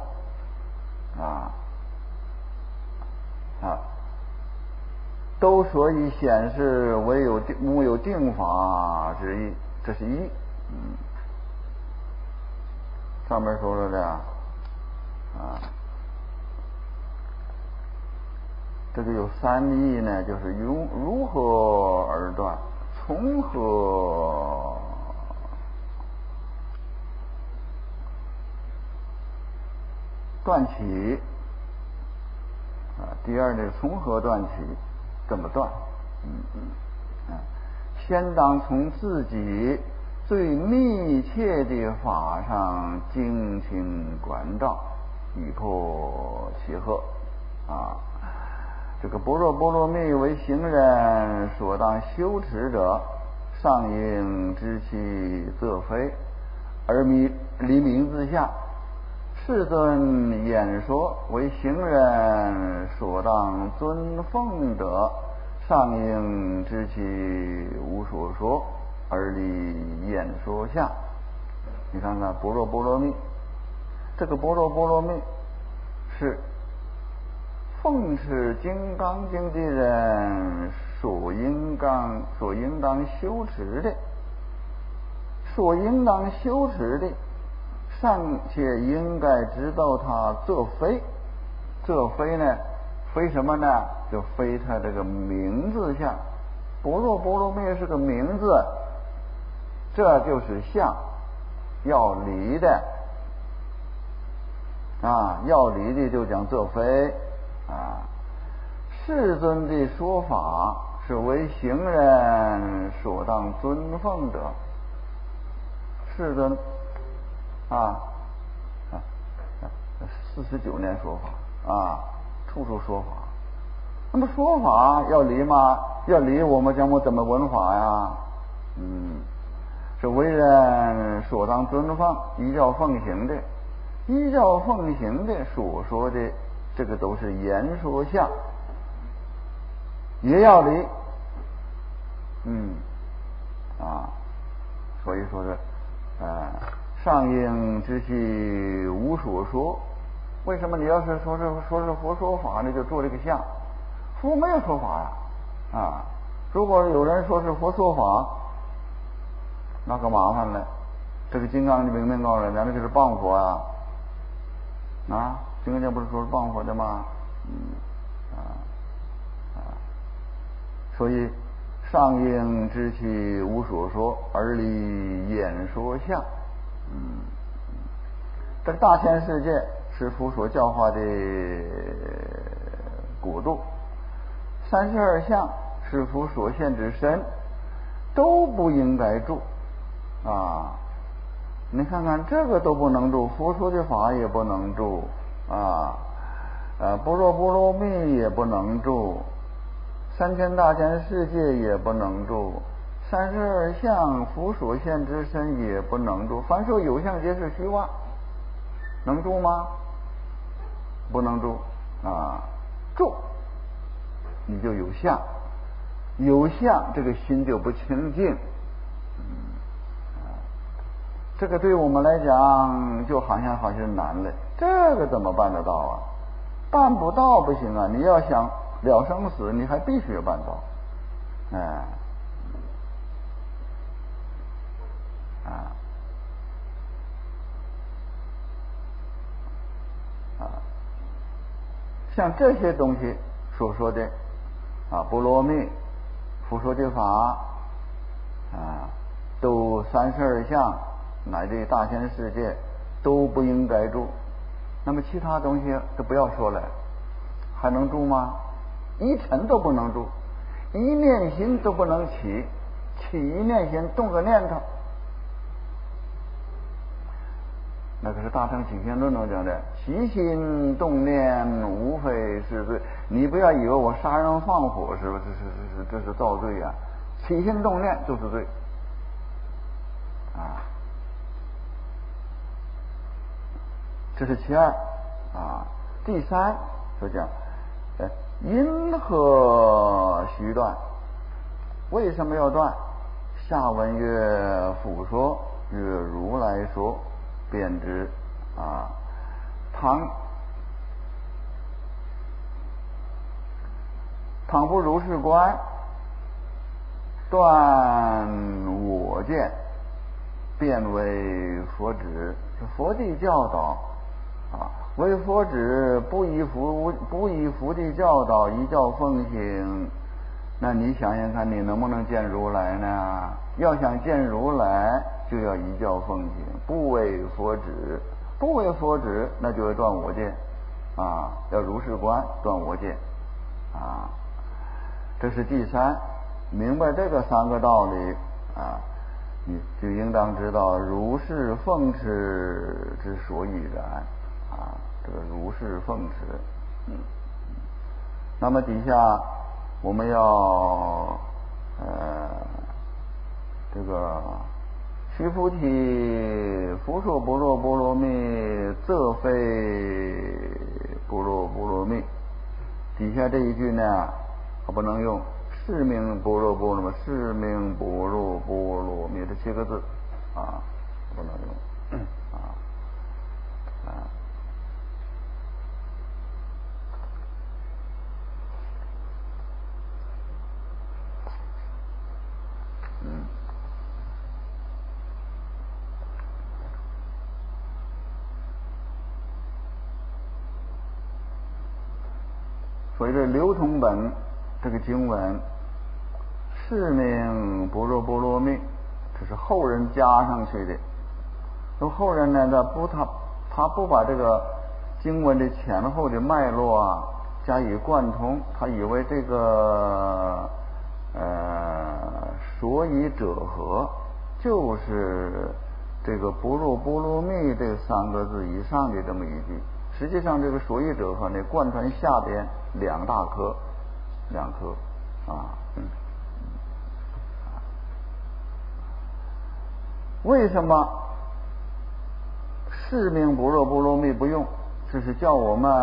Speaker 1: 都所以显示无有定法之意，这是一上面说的这个有三义呢，就是如何而断，从何断起第二呢，从何断起，怎么断先当从自己最密切的法上精勤关照，以破其惑这个般若波罗蜜为行人所当修持者，上应知其则非，而离名字下。世尊演说为行人所当尊奉者，上应知其无所说，而离演说下。你看看般若波罗蜜，这个般若波罗蜜是奉持金刚经的人所应当修持的，尚且应该知道它这非呢，非什么呢？就非它这个名字相。般若波罗蜜是个名字，这就是相，要离的要离的就讲这非世尊的说法是为行人所当尊奉者。世尊49年说法处处说法。那么说法要离吗？要离，我们怎么闻法呀？是为人所当尊奉，依教奉行的。 依照奉行的所说的这个都是言说相，也要理。所以说是上应之气无所说。为什么你要是说是佛说法呢，就做这个相？佛没有说法如果有人说是佛说法，那可麻烦了。这个金刚就明告诉人，咱这就是谤佛金刚经不是说是谤佛的吗？所以上应之气无所说，而理演说相。这个大千世界是佛所教化的国度，32相是佛所现之身，都不应该住你看看这个都不能住，佛说的法也不能住般若波罗蜜也不能住，3000大千世界也不能住，32相佛所现之身也不能住。凡说有相皆是虚妄，能住吗？不能住住你就有相，有相这个心就不清净。这个对我们来讲就好像难了，这个怎么办得到办不到不行你要想了生死，你还必须要办到。像这些东西所说的波罗蜜佛说的法都32相乃至大千世界都不应该住。那么其他东西都不要说了，还能住吗？一尘都不能住，一念心都不能起一念心，动个念头。那个是大乘起心论中讲的，起心动念无非是罪。你不要以为我杀人放火是不是这是造罪起心动念就是罪这是其二第三就讲因何须断？为什么要断？下文曰复说，曰如来说，便知倘不如是观，断我见，便为佛旨。佛的教导为佛旨，不依佛的教导，依教奉行。那你想想看，你能不能见如来呢？要想见如来，就要依教奉行，不为佛旨。不为佛旨，那就要断我见要如是观，断我见这是第三。明白这个3个道理你就应当知道如是奉持之所以然这个如是奉持。那么底下我们要这个须菩提，佛说般若波罗蜜，则非般若波罗蜜。底下这一句呢，可不能用是名般若波罗蜜，是名般若波罗蜜这7个字不能用所以这流通本这个经文是名般若波罗蜜，这是后人加上去的。那后人呢，他不把这个经文的前后的脉络加以贯通，他以为这个所以者何就是这个般若波罗蜜这3个字以上的这么一句。实际上这个所以者何呢，贯穿下边2大科2科为什么是名般若波罗蜜不用，这是叫我们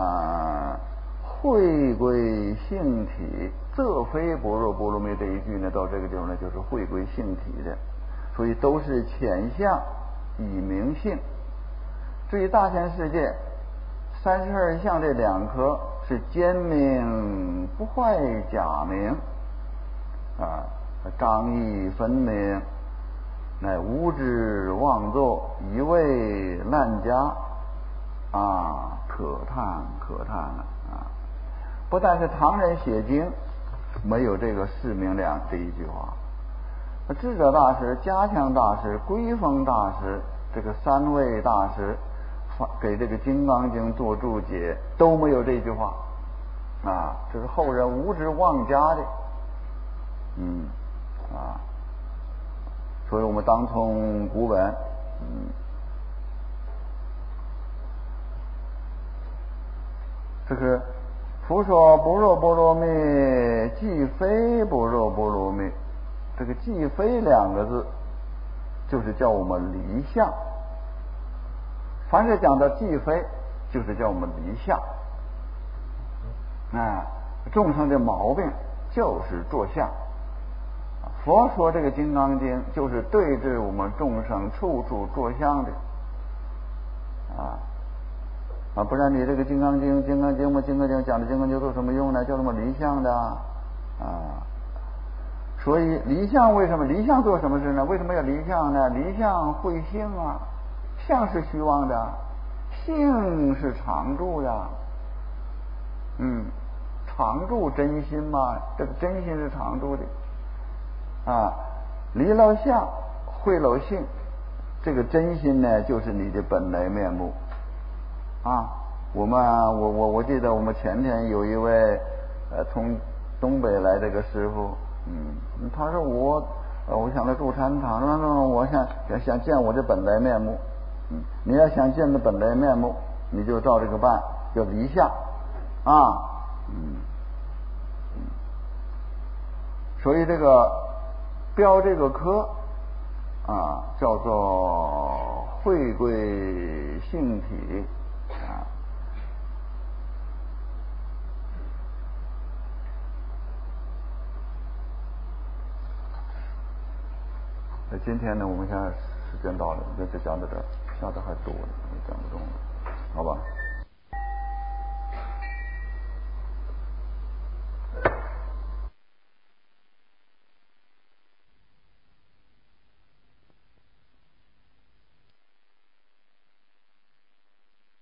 Speaker 1: 回归性体，这非般若波罗蜜这一句呢，到这个地方呢就是回归性体的，所以都是浅相以明性。至于大千世界32相这2颗是坚明不坏假名啊，刚毅分明，乃无知妄作，一味滥加啊，可叹可叹啊！不但是唐人写经没有这个是明两这一句话，智者大师、加强大师、归峰大师这个3位大师给这个《金刚经》做注解都没有这句话啊，这是后人无知妄加的，所以我们当从古本，这是佛说般若波罗蜜，即非般若波罗蜜。这个即非2个字，就是叫我们离相。凡是讲到即非，就是叫我们离相。众生的毛病就是着相。佛说这个《金刚经》就是对治我们众生处处着相的不然你这个《金刚经》讲的《金刚经》做什么用呢？叫什么离相的所以离相为什么离相做什么事呢？为什么要离相呢？离相会性啊，相是虚妄的，性是常住的。常住真心嘛，这个真心是常住的离了相会了性，这个真心呢就是你的本来面目我记得我们前天有一位从东北来这个师傅，他说我想来住禅堂，我想见我的本来面目。你要想见的本来面目，你就照这个办，叫离相所以这个标这个科叫做回归性体今天呢，我们现在时间到了，就讲到这儿，下次还多了，讲不动了。